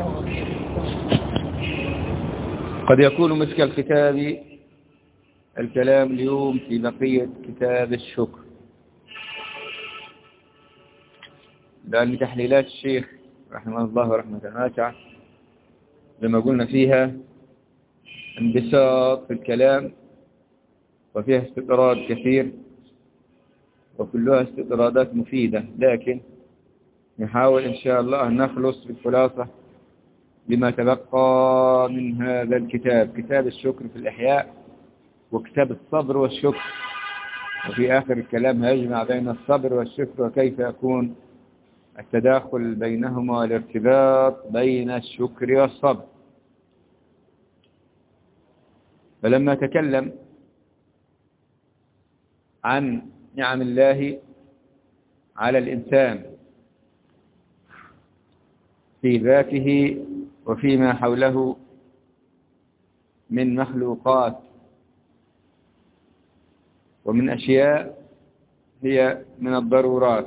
قد يكون مسك الختام الكلام اليوم في بقية كتاب الشكر، لأن تحليلات الشيخ رحمه الله رحمة واسعة لما قلنا فيها انبساط في الكلام وفيها استطراد كثير وكلها استطرادات مفيدة، لكن نحاول إن شاء الله أن نخلص بالخلاصة لما تبقى من هذا الكتاب، كتاب الشكر في الإحياء وكتاب الصبر والشكر. وفي آخر الكلام هيجمع بين الصبر والشكر وكيف يكون التداخل بينهما والارتباط بين الشكر والصبر. فلما تكلم عن نعم الله على الإنسان في ذاته وفيما حوله من مخلوقات ومن أشياء هي من الضرورات،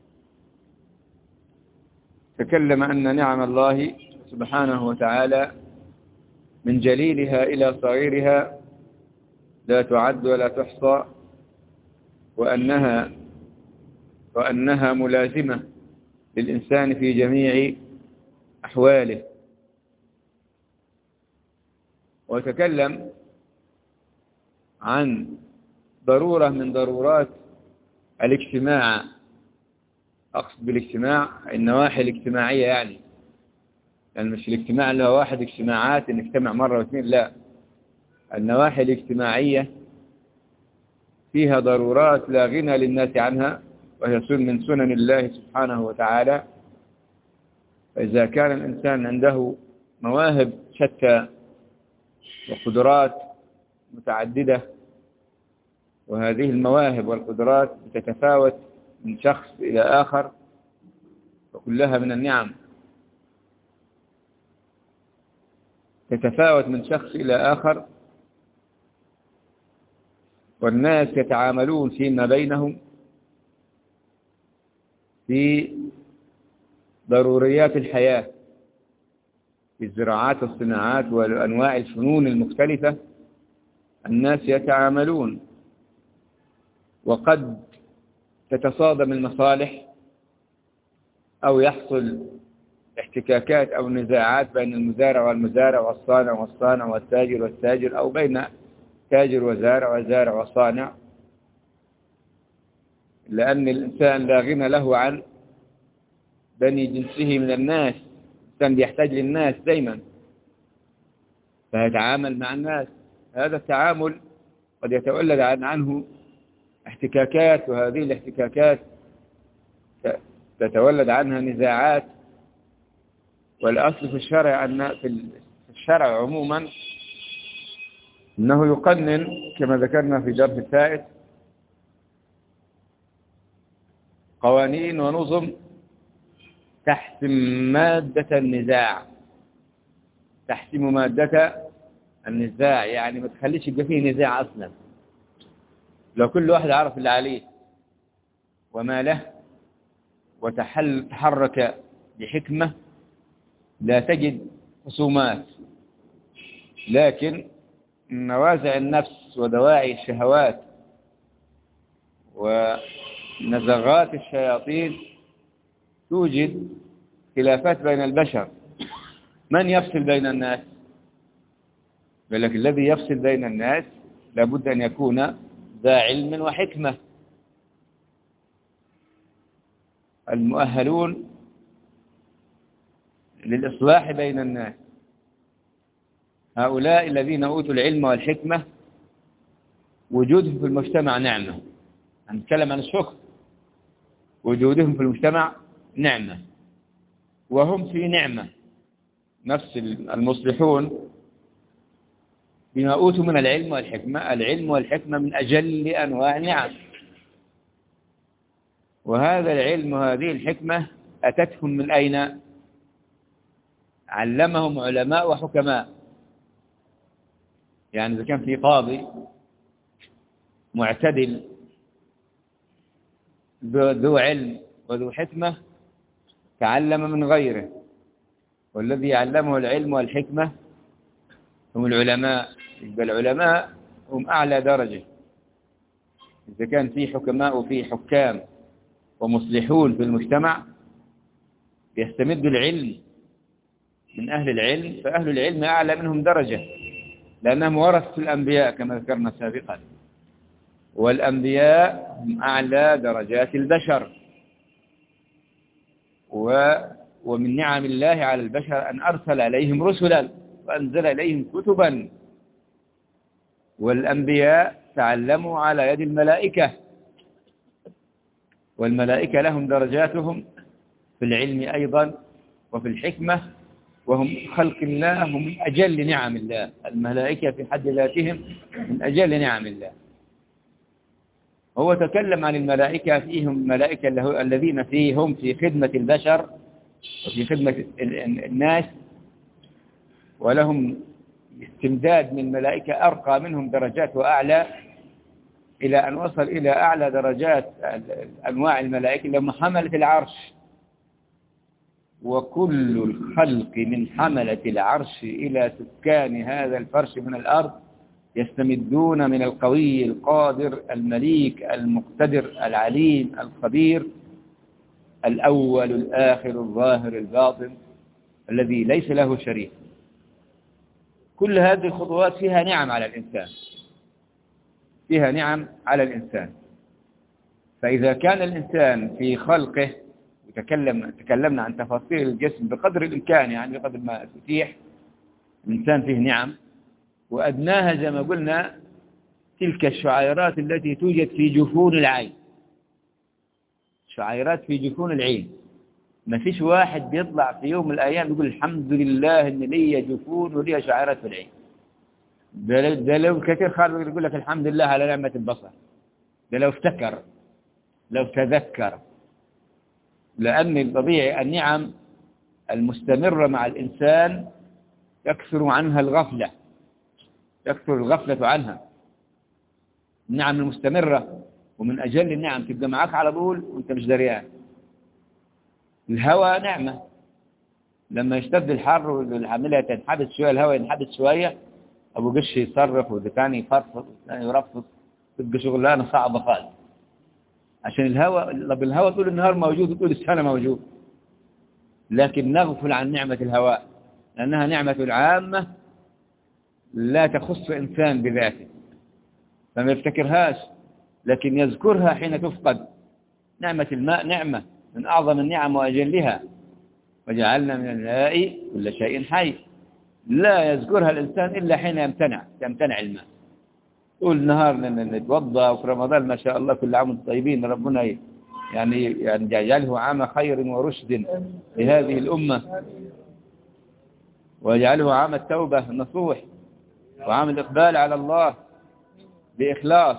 تكلم أن نعم الله سبحانه وتعالى من جليلها إلى صغيرها لا تعد ولا تحصى، وأنها ملازمة للإنسان في جميع أحواله. وتكلم عن ضرورة من ضرورات الاجتماع، أقصد بالاجتماع النواحي الاجتماعية، يعني مش الاجتماع اللي هو واحد اجتماعات نجتمع مرة واثنين، لا، النواحي الاجتماعية فيها ضرورات لا غنى للناس عنها، وهي من سنن الله سبحانه وتعالى. فإذا كان الإنسان عنده مواهب شتى وقدرات متعددة، وهذه المواهب والقدرات تتفاوت من شخص إلى آخر وكلها من النعم، تتفاوت من شخص إلى آخر، والناس يتعاملون فيما بينهم في ضروريات الحياة، في الزراعات والصناعات وأنواع الفنون المختلفة. الناس يتعاملون وقد تتصادم المصالح أو يحصل احتكاكات أو نزاعات بين المزارع والمزارع والصانع والصانع والتاجر والتاجر، أو بين تاجر وزارع وزارع وصانع، لأن الإنسان لا غنى له عن بني جنسه من الناس. الإنسان بيحتاج للناس دايما، فيتعامل مع الناس. هذا التعامل قد يتولد عنه احتكاكات، وهذه الاحتكاكات تتولد عنها نزاعات. والأصل في الشرع في الشرع عموما أنه يقنن كما ذكرنا في درس الفائت قوانين ونظم تحسم مادة النزاع، تحسم مادة النزاع، يعني ما تخليش يبقى فيه نزاع أصلا. لو كل واحد عرف اللي عليه وما له وتحرك بحكمة لا تجد خصومات، لكن نوازع النفس ودواعي الشهوات ونزغات الشياطين توجد خلافات بين البشر. من يفصل بين الناس؟ قال لك الذي يفصل بين الناس لابد أن يكون ذا علم وحكمة. المؤهلون للإصلاح بين الناس هؤلاء الذين أوتوا العلم والحكمة، وجودهم في المجتمع نعمة. هنتكلم عن الشكر، وجودهم في المجتمع نعمة وهم في نعمة. نفس المصلحون بما أوتوا من العلم والحكمة، العلم والحكمة من أجل أنواع النعم، وهذا العلم وهذه الحكمة أتتهم من أين؟ علمهم علماء وحكماء. يعني إذا كان في قاضي معتدل ذو علم وذو حكمة تعلم من غيره، والذي علمه العلم والحكمة هم العلماء. يبقى العلماء هم أعلى درجة. إذا كان في حكماء وفي حكام ومصلحون في المجتمع يستمدوا العلم من أهل العلم، فأهل العلم أعلى منهم درجة، لأنهم ورثة الأنبياء كما ذكرنا سابقا، والأنبياء هم أعلى درجات البشر. ومن نعم الله على البشر أن أرسل إليهم رسلا وأنزل إليهم كتبا، والأنبياء تعلموا على يد الملائكة، والملائكة لهم درجاتهم في العلم أيضا وفي الحكمة، وهم خلق الله، هم من أجل نعم الله. الملائكة في حد ذاتهم من أجل نعم الله. هو تكلم عن الملائكة، فيهم ملائكة الذين فيهم في خدمة البشر وفي خدمة الناس، ولهم استمداد من ملائكة أرقى منهم درجات وأعلى، إلى أن وصل إلى أعلى درجات أنواع الملائكة اللي هم حملة العرش. وكل الخلق من حملة العرش إلى سكان هذا الفرش من الأرض يستمدون من القوي القادر المليك المقتدر العليم الخبير الأول الآخر الظاهر الباطن الذي ليس له شريك. كل هذه الخطوات فيها نعم على الإنسان، فيها نعم على الإنسان. فإذا كان الإنسان في خلقه، تكلمنا عن تفاصيل الجسم بقدر الإمكان، يعني بقدر ما تتيح الإنسان فيه نعم، وأدناها زي ما قلنا تلك الشعيرات التي توجد في جفون العين، شعيرات في جفون العين. ما فيش واحد بيطلع في يوم من الأيام يقول الحمد لله إن لي جفون ولي شعيرات في العين. ده لو كثير خالص يقول لك الحمد لله على نعمة البصر، ده لو افتكر، لو تذكر. لأن الطبيعي النعم المستمرة مع الإنسان تكثر عنها الغفلة، تكثر الغفلة عنها. النعم المستمرة ومن أجل النعم تبقى معك على طول وانت مش دريان. الهواء نعمة، لما يشتد الحر والعملية تنحبس شوية، الهواء ينحبس شوية، أبو قش يصرف وإذا كان يفرفض وإذا يرفض، تبقى شغلانة صعبة خالص. عشان الهواء طول النهار موجود وطول السنة موجود، لكن نغفل عن نعمة الهواء لأنها نعمة عامة لا تخص إنسان بذاته، فما يفتكرهاش لكن يذكرها حين تفقد. نعمة الماء نعمة من أعظم النعم وأجلها، وجعلنا من الماء كل شيء حي، لا يذكرها الإنسان إلا حين يمتنع الماء. طول النهار نتوضأ، وفي رمضان ما شاء الله كل عام وانتم طيبين، ربنا يعني يجعله عام خير ورشد لهذه الأمة، ويجعله عام التوبة النصوح وعام الإقبال على الله بإخلاص.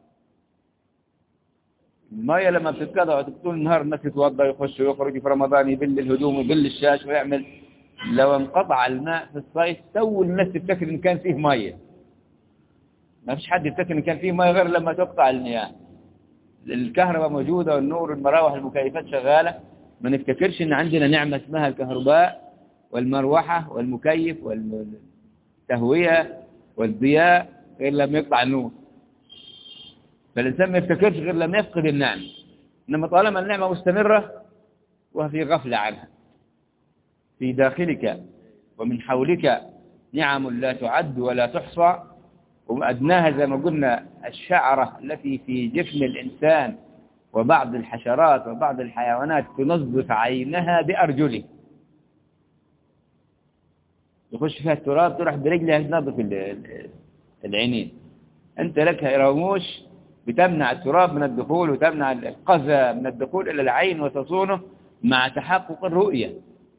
المية لما بتتقطع طول النهار الناس يتوضأ يخش ويخرج، في رمضان يبل الهدوم ويبل الشاش ويعمل. لو انقطع الماء في الصيف سووا الناس تفتكر إن كان فيه مية. ما فيش حد يفتكر إن كان فيه مية غير لما تقطع المياه. الكهرباء موجودة والنور والمراوح المكيفات شغالة، ما نفتكرش إن عندنا نعمة اسمها الكهرباء والمروحة والمكيف والتهوية والضياء غير لما يقطع النور. فالإنسان ما يفتكرش غير لما يفقد النعمة. إنما طالما النعمة مستمرة وفي غفلة عنها، في داخلك ومن حولك نعم لا تعد ولا تحصى، وأدناها زي ما قلنا الشعرة التي في جفن الإنسان وبعض الحشرات وبعض الحيوانات تنظف عينها بأرجله، يخش فيها التراب تروح برجلها تنظف العينين. أنت لك رموش بتمنع التراب من الدخول وتمنع القذى من الدخول إلى العين وتصونه مع تحقق الرؤية.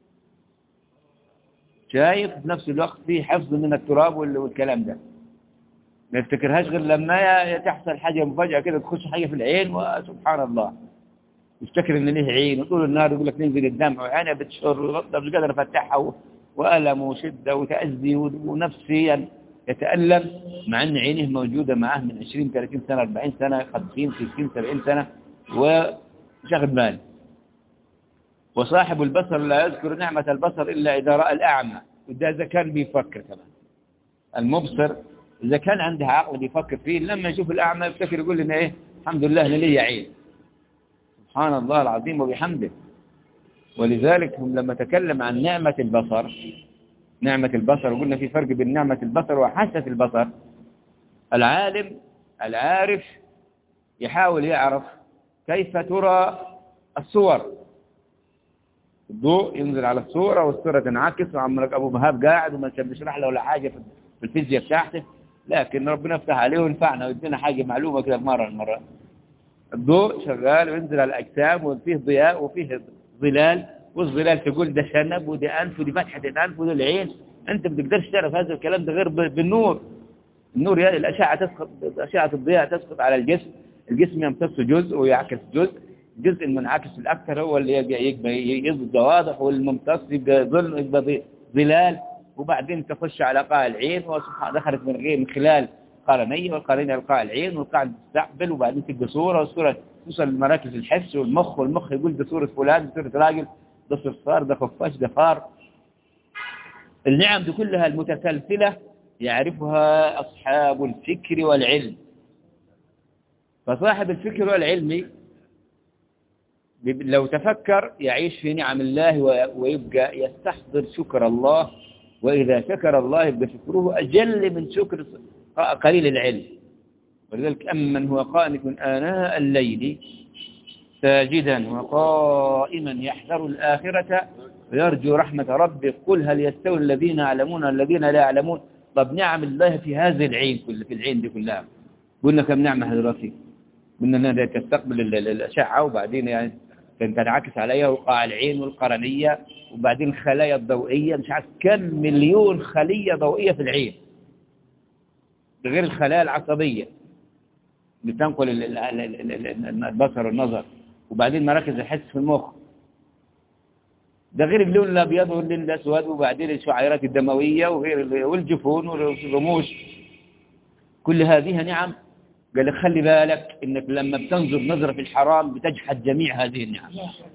شايف في نفس الوقت في حفظ من التراب والكلام ده. ما يفتكرهاش غير لما تحصل حاجة مفاجأة كده تخش حاجة في العين وسبحان الله يفتكر ان ليه عين، وطول النهار يقول لك ننزل الدمع وعينه بتشر مش قادر افتحها، وألم وشدة وتأذي ونفسيا يتألم، مع ان عينه موجودة معاه من 20 30 سنة 40 سنة 50 60 70 سنة وشاغل باله. وصاحب البصر لا يذكر نعمة البصر إلا إذا رأى الأعمى، وده إذا كان بيفكر كمان. المبصر إذا كان عنده عقل بيفكر فيه، لما يشوف الأعمى يفتكر يقول لنا إيه الحمد لله أنا لي عين. سبحان الله العظيم وبحمده. ولذلك هم لما تكلم عن نعمة البصر وقلنا في فرق بين نعمة البصر وحاسة البصر. العالم العارف يحاول يعرف كيف ترى الصور، الضوء ينزل على الصورة والصورة تنعكس، وعمرك أبو مهاب قاعد وما كان بيشرح له ولا حاجة في الفيزياء بتاعته، لكن ربنا يفتح عليه وينفعنا ويدينا حاجة معلومة كده مرة المرة. الضوء شغال وينزل على الأجسام وفيه ضياء وفيه ظلال، والظلال تقول ده شنب وده أنف ودي فتحة الأنف وده العين. أنت ما بتقدرش تعرف هذا الكلام ده غير بالنور. النور يعني الأشعة تسقط، أشعة الضياء تسقط على الجسم، الجسم يمتص جزء ويعكس جزء، الجزء المنعكس الأكثر هو اللي يبقى واضح، والممتص يبقى ظلال، وبعدين تخش على قاع العين، دخلت من خلال قرنية، والقرنية لقاع العين، والقاع تستقبل، وبعدين تبقى صورة، والصورة توصل لمراكز الحس والمخ يقول ده صورة فلان، ده صورة راجل، ده صرصار، ده خفاش، ده فار. النعم دي كلها المتسلسلة يعرفها أصحاب الفكر والعلم. فصاحب الفكر والعلم لو تفكر يعيش في نعم الله ويبقى يستحضر شكر الله، وإذا شكر الله يبقى شكره أجل من شكر قليل العلم. ولذلك أمن هو قانت آناء الليل ساجدا وقائما يحذر الآخرة ويرجو رحمة ربه قل هل يستوي الذين يعلمون والذين لا يعلمون. طب نعم الله في هذه العين في العين دي كلها قلنا كم نعمة دلوقتي؟ قلنا أنها تستقبل الأشعة، وبعدين يعني تنعكس عليها وقاع العين والقرنية، وبعدين الخلايا الضوئية، مش عارف كم مليون خلية ضوئية في العين، ده غير الخلايا العصبية بتنقل البصر والنظر، وبعدين مراكز الحس في المخ، ده غير اللون الأبيض واللون الأسود، وبعدين الشعيرات الدموية والجفون والرموش. كل هذه نعم. قال لك خلي بالك إنك لما بتنظر نظرة في الحرام بتجحد جميع هذه النعم.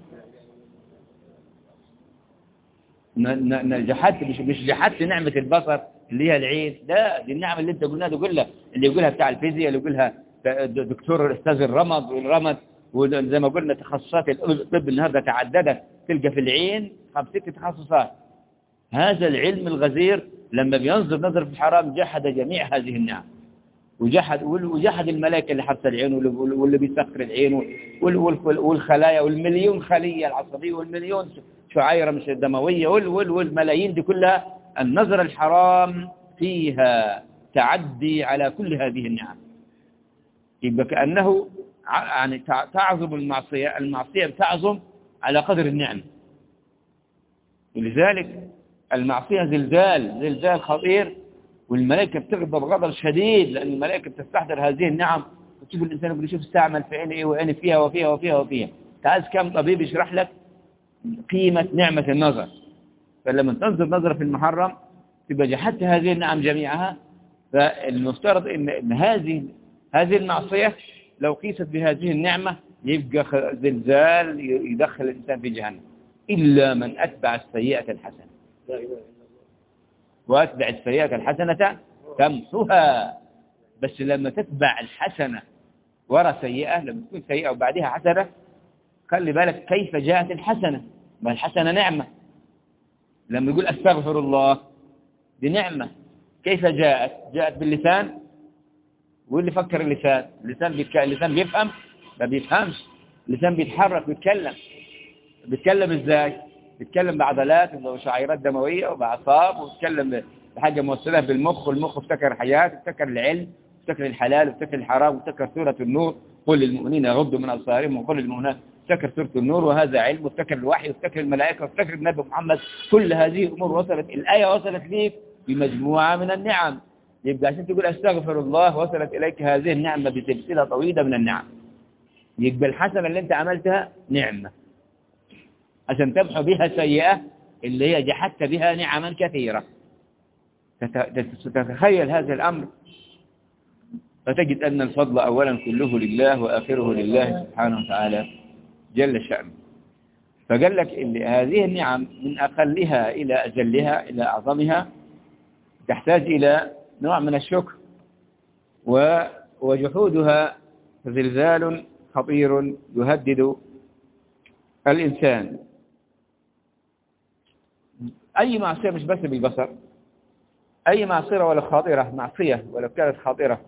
جحدت مش جحدت نعمة البصر اللي هي العين، لا دي النعمة اللي انت قلناها دي كلها، اللي يقولها بتاع الفيزياء، اللي يقولها دكتور استاذ الرمد، وزي ما قلنا تخصصات الطب النهارده تعددت، تلقى في العين 5 تخصصات. هذا العلم الغزير لما بينظر نظر في الحرام جحد جميع هذه النعم، وجحد الملائكة اللي حبس العين واللي بيسخر العين والخلايا والمليون خلية العصبية والمليون شعيرة مش دموية والملايين دي كلها. النظر الحرام فيها تعدي على كل هذه النعم. يبقى كأنه يعني تعظم المعصية بتعظم على قدر النعمة. ولذلك المعصية زلزال خطير، والملائكة بتغضب غضب شديد، لأن الملائكة بتستحضر هذه النعم، وتشوف الإنسان يقول شوف استعمل في عيني إيه وعيني فيها وفيها وفيها وفيها. تعال كم طبيب يشرح لك قيمة نعمة النظر. فلما تنظر نظرة في المحرم تبقى جحدت هذه النعم جميعها. فالمفترض إن هذه المعصية لو قيست بهذه النعمة يبقى زلزال يدخل الإنسان في جهنم، إلا من أتبع السيئة الحسنة، وأتبع السيئة الحسنة تمحها. بس لما تتبع الحسنة ورا سيئة، لما تكون سيئة وبعدها حسنة، خلي بالك كيف جاءت الحسنة، ما الحسنة نعمة. لما يقول أستغفر الله دي نعمة، كيف جاءت باللسان، واللي فكر اللسان بيفهم؟ ما بيفهمش. اللسان بيتحرك بيتكلم ازاي؟ بيتكلم بعضلات وشعيرات دموية وبأعصاب، وبيتكلم بحاجة موصلة بالمخ، والمخ افتكر حياة، افتكر العلم، افتكر الحلال، افتكر الحرام، افتكر سورة النور قل للمؤمنين يغضوا من أبصارهم وقل للمؤمنات، افتكر سورة النور وهذا علم، وافتكر الوحي، وافتكر الملائكة، وافتكر النبي محمد. كل هذه الأمور وصلت، الآية وصلت ليك بمجموعة من النعم. يبقى عشان تقول أستغفر الله وصلت إليك هذه النعمة بسلسلة طويلة من النعم. يبقى الحسنة اللي انت عملتها نعمة عشان تمحو بها سيئة اللي هي جحدت بها نعما كثيرة. تتخيل هذا الأمر، فتجد أن الفضل أولا كله لله وآخره لله سبحانه وتعالى جل شأنه. فقال لك إن هذه النعم من أقلها إلى أجلها إلى أعظمها تحتاج إلى نوع من الشكر، وجحودها زلزال خطير يهدد الإنسان. أي معصية، مش بس بالبصر، أي معصية ولا خاطرة، معصية ولو كانت خاطرة،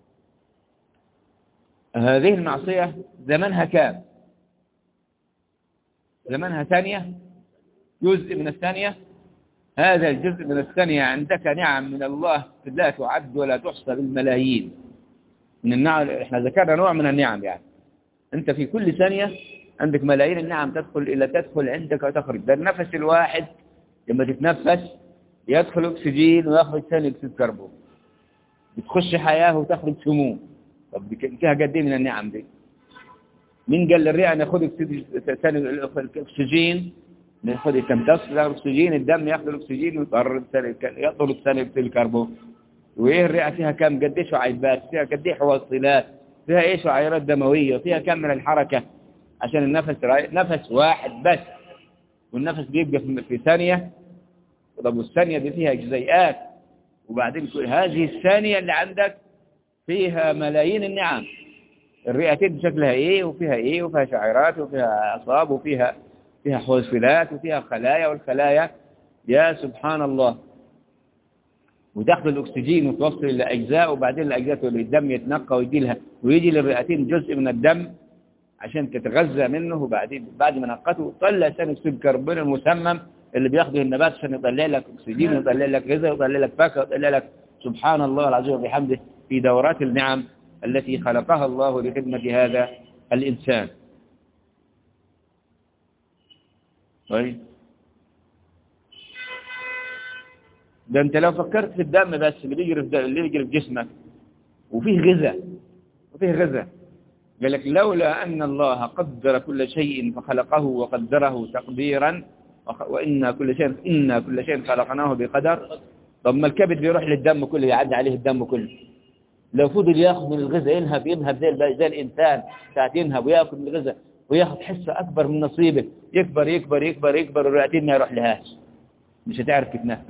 هذه المعصية زمنها كام؟ زمنها ثانية، جزء من الثانية. هذا الجزء من الثانية عندك نعم من الله لا تعد ولا تحصى بالملايين من النعم. احنا ذكرنا نوع من النعم، يعني انت في كل ثانية عندك ملايين النعم تدخل عندك وتخرج. ده النفس الواحد لما تتنفس يدخل أكسجين ويخرج ثاني أكسيد كربون، بتخش حياة وتخرج سموم. طب فيها قد ايه من النعم دي؟ مين قال للرئة أن يأخذ ثاني الأكسجين؟ يأخذ تمتص الأكسجين، الدم يأخذ الأكسجين ويطرد يطرد ثاني أكسيد الكربون. وإيه الرئة فيها كم؟ قد ايه شعيبات، فيها قد ايه حواصلات، فيها ايه شعيرات دموية، وفيها كم من الحركة عشان النفس نفس واحد بس، والنفس بيبقى في ثانية. طب والثانية دي فيها جزيئات، وبعدين هذه الثانية اللي عندك فيها ملايين النعم. الرئتين شكلها ايه، وفيها ايه، وفيها شعيرات، وفيها اعصاب، وفيها حوصلات، وفيها خلايا، والخلايا يا سبحان الله. وتاخذ الاكسجين وتوصل الى اجزاء، وبعدين الاجزاء الدم يتنقى ويجي لها، ويجي للرئتين جزء من الدم عشان تتغذى منه، وبعدين بعد ما نقته طلع ثاني اكسيد الكربون المسمم اللي بياخده النبات عشان يطلع لك اكسجين ويطلع لك غذاء ويطلع لك فاكهه ويطلع لك سبحان الله العظيم وبحمده في دورات النعم التي خلقها الله لخدمة هذا الإنسان. طيب ده أنت لو فكرت في الدم بس اللي بيجري في جسمك وفيه غذاء، قال لك لولا أن الله قدر كل شيء فخلقه وقدره تقديرا، وإن كل شيء خلقناه بقدر. طب ما الكبد بيروح للدم كله، يعدي عليه الدم كله، لو فضل ياخذ من الغذاء ينهب زي الإنسان ساعات ينهب وياكل من الغذاء وياخذ حصة أكبر من نصيبه، يكبر والرئتين ما يروح لهاش، مش هتعرف تتنفس.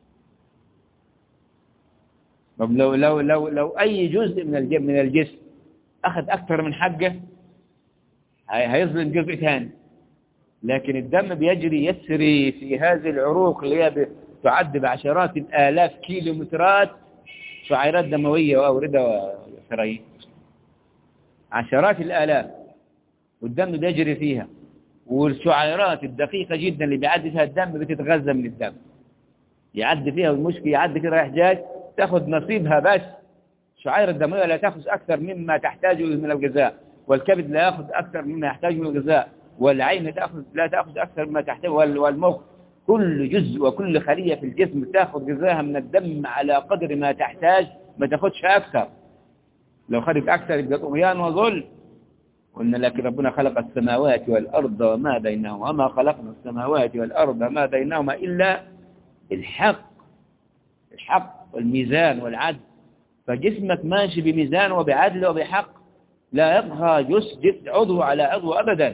طب لو أي جزء من الجسم أخذ أكثر من حقه هيظلم جزء ثاني. لكن الدم يسري في هذه العروق اللي هي تعد بعشرات الآلاف كيلومترات شعيرات دموية وأوردة وشرايين، عشرات الآلاف، والدم بيجري فيها، والشعيرات الدقيقة جدا اللي بيعدي فيها الدم بتتغذى من الدم، يعدي فيها والمشكل يعدي فيها رايح جاي، تأخذ نصيبها بس. الشعيرة الدموية لا تأخذ أكثر مما تحتاجه من الغذاء، والكبد لا يأخذ أكثر مما يحتاجه من الغذاء، والعين لا تأخذ أكثر مما تحتاجه، والمخ، كل جزء وكل خلية في الجسم تأخذ غذاها من الدم على قدر ما تحتاج، ما تأخذش أكثر. لو خدت أكثر يبقى طغيان وظلم. قلنا لكن ربنا خلق السماوات والأرض وما بينهما، وما خلقنا السماوات والأرض وما بينهما إلا الحق والميزان والعدل. فجسمك ماشي بميزان وبعدل وبحق، لا يطغى جسد عضو على عضو أبدا.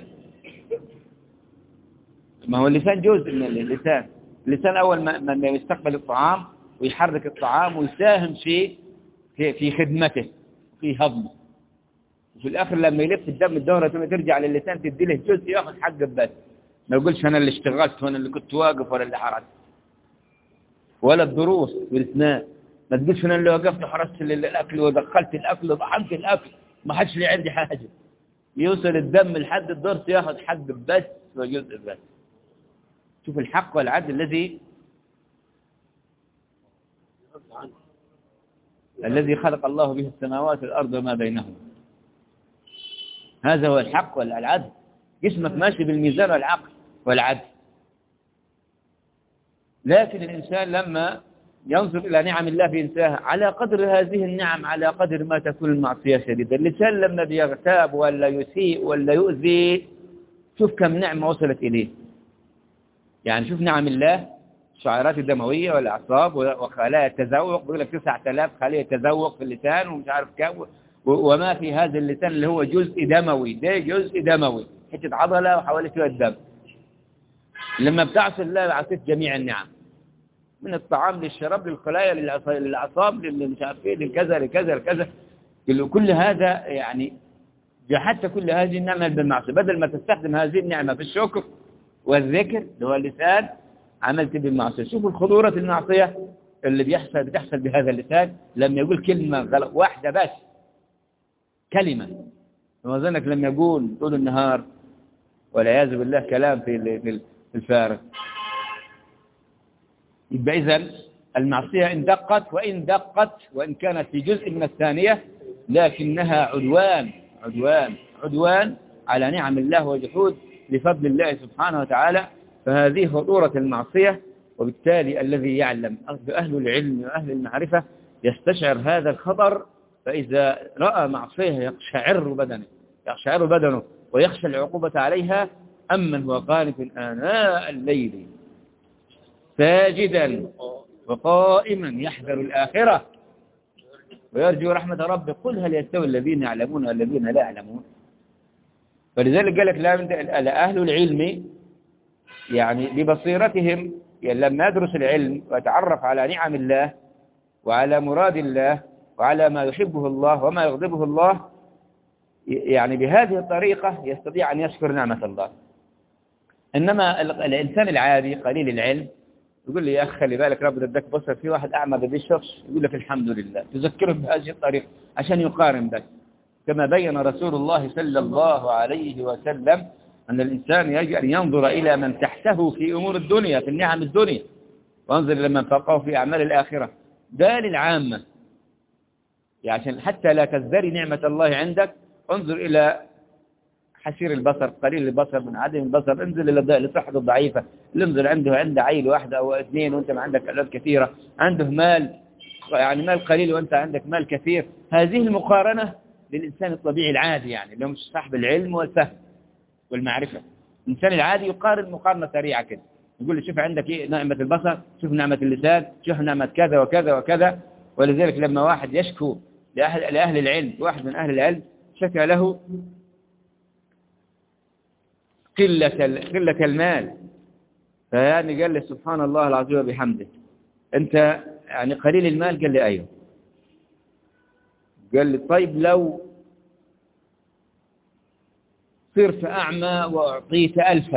ما هو اللسان جزء من اللسان أول ما يستقبل الطعام ويحرك الطعام ويساهم في خدمته في هضمه، وفي الآخر لما يلف الدم الدورة ثم ترجع للسان تدي له جزء يأخذ حقه بس. ما يقولش أنا اللي اشتغلت وأنا اللي كنت واقف ولا اللي حرست، ولا الدروس والإثناء. ما تقولش أنا اللي وقفت وحرست الأكل ودخلت الأكل وضحمت الأكل، ما حدش لي عندي حاجة. يوصل الدم لحد الضرس يأخذ حق بس وجزء بس. شوف الحق والعدل الذي خلق الله به السماوات والأرض وما بينهما. هذا هو الحق والعدل. جسمك ماشي بالميزان والعقل والعدل. لكن الإنسان لما ينظر إلى نعم الله في إنسانه على قدر هذه النعم، على قدر ما تكون المعصية شديدة. اللسان لما بيغتاب ولا يسيء ولا يؤذي، شوف كم نعمة وصلت إليه. يعني شوف نعم الله، الشعيرات الدموية والأعصاب وخلايا التذوق، بيقول لك 9000 خلية تذوق في اللسان ومش عارف كم، وما في هذا اللسان اللي هو جزء دموي، ده جزء دموي، حتة عضلة وحوالي شوية دم. لما بتعصي الله عصيت جميع النعم، من الطعام للشراب للخلايا للأعصاب مش عارف ايه للكذا لكذا لكذا، كل هذا يعني جحدت كل هذه النعمة بالمعصية. بدل ما تستخدم هذه النعمة في الشكر والذكر اللي هو اللسان، عملت بالمعصية. شوفوا خطورة المعصية اللي بتحصل بهذا اللسان لما يقول كلمة غلط واحدة بس، كلمة. وظنك لما يقول طول النهار والعياذ بالله كلام في الفارغ. يبقى إذن المعصية إن دقت وإن كانت في جزء من الثانية، لكنها عدوان على نعم الله وجحود لفضل الله سبحانه وتعالى. فهذه خطورة المعصية. وبالتالي الذي يعلم أهل العلم وأهل المعرفة يستشعر هذا الخطر، فإذا رأى معصية يقشعر بدنه ويخشى العقوبة عليها. أمن هو قانت آناء الليل ساجدا وقائما يحذر الآخرة ويرجو رحمة ربه قل هل يستوي الذين يعلمون والذين لا يعلمون. فلذلك قال لك أهل العلم يعني ببصيرتهم لما يدرس العلم ويتعرف على نعم الله وعلى مراد الله وعلى ما يحبه الله وما يغضبه الله، يعني بهذه الطريقة يستطيع أن يشكر نعمة الله. إنما الإنسان العادي قليل العلم يقول لي يا أخي خلي بالك ربنا اداك بصر، في واحد أعمى ما بيشوفش، يقول لك الحمد لله، تذكره بهذه الطريقة عشان يقارن بك. كما بين رسول الله صلى الله عليه وسلم أن الإنسان يجب أن ينظر إلى من تحته في أمور الدنيا، في النعم الدنيا، وانظر إلى من فوقه في أعمال الآخرة. ده للعامة يعني عشان حتى لا تزدري نعمة الله عندك. انظر إلى حسير البصر، قليل البصر، من عدم البصر، انزل إلى صحته الضعيفة، اللي انزل عنده عيل واحدة أو اثنين وانت ما عندك أولاد كثيرة، عنده مال يعني مال قليل وانت عندك مال كثير. هذه المقارنة للإنسان الطبيعي العادي، يعني اللي مش صاحب العلم والفهم والمعرفة. الإنسان العادي يقارن مقارنة سريعة كده، يقول لي شوف عندك إيه نعمة البصر، شوف نعمة اللسان، شوف نعمة كذا وكذا وكذا. ولذلك لما واحد يشكو لأهل العلم، واحد من أهل العلم شكى له قلة المال، فيعني قال لي سبحان الله العظيم وبحمده، أنت يعني قليل المال؟ قال لي أيوه. قال لي طيب لو صرت أعمى وأعطيت 1000،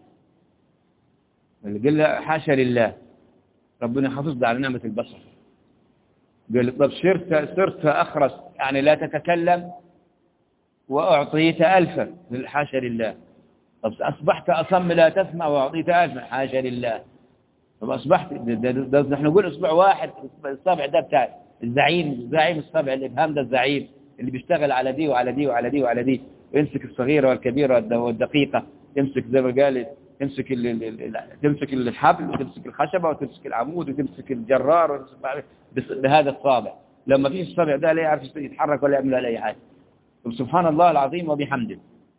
قال لي حاشا لله، ربنا حافظ على نعمة البصر. قال لي طب صرت أخرس يعني لا تتكلم وأعطيت 1000، حاشا لله. طب أصبحت أصم لا تسمع وأعطيت 1000، حاشا لله. طب أصبحت ده نحن نقول أسبوع واحد، الصابع ده بتاع الزعيم الصابع الإبهام ده الزعيم اللي بيشتغل على دي وعلى دي وعلى دي وعلى دي، يمسك الصغيرة والكبيرة والدقيقة، يمسك زي ما قال تمسك الحبل وتمسك الخشبة وتمسك العمود وتمسك الجرار بهذا الصابع. لما فيش الصابع ده لا يعرف يتحرك ولا يعمل أي حاجة. سبحان الله العظيم وبحمده،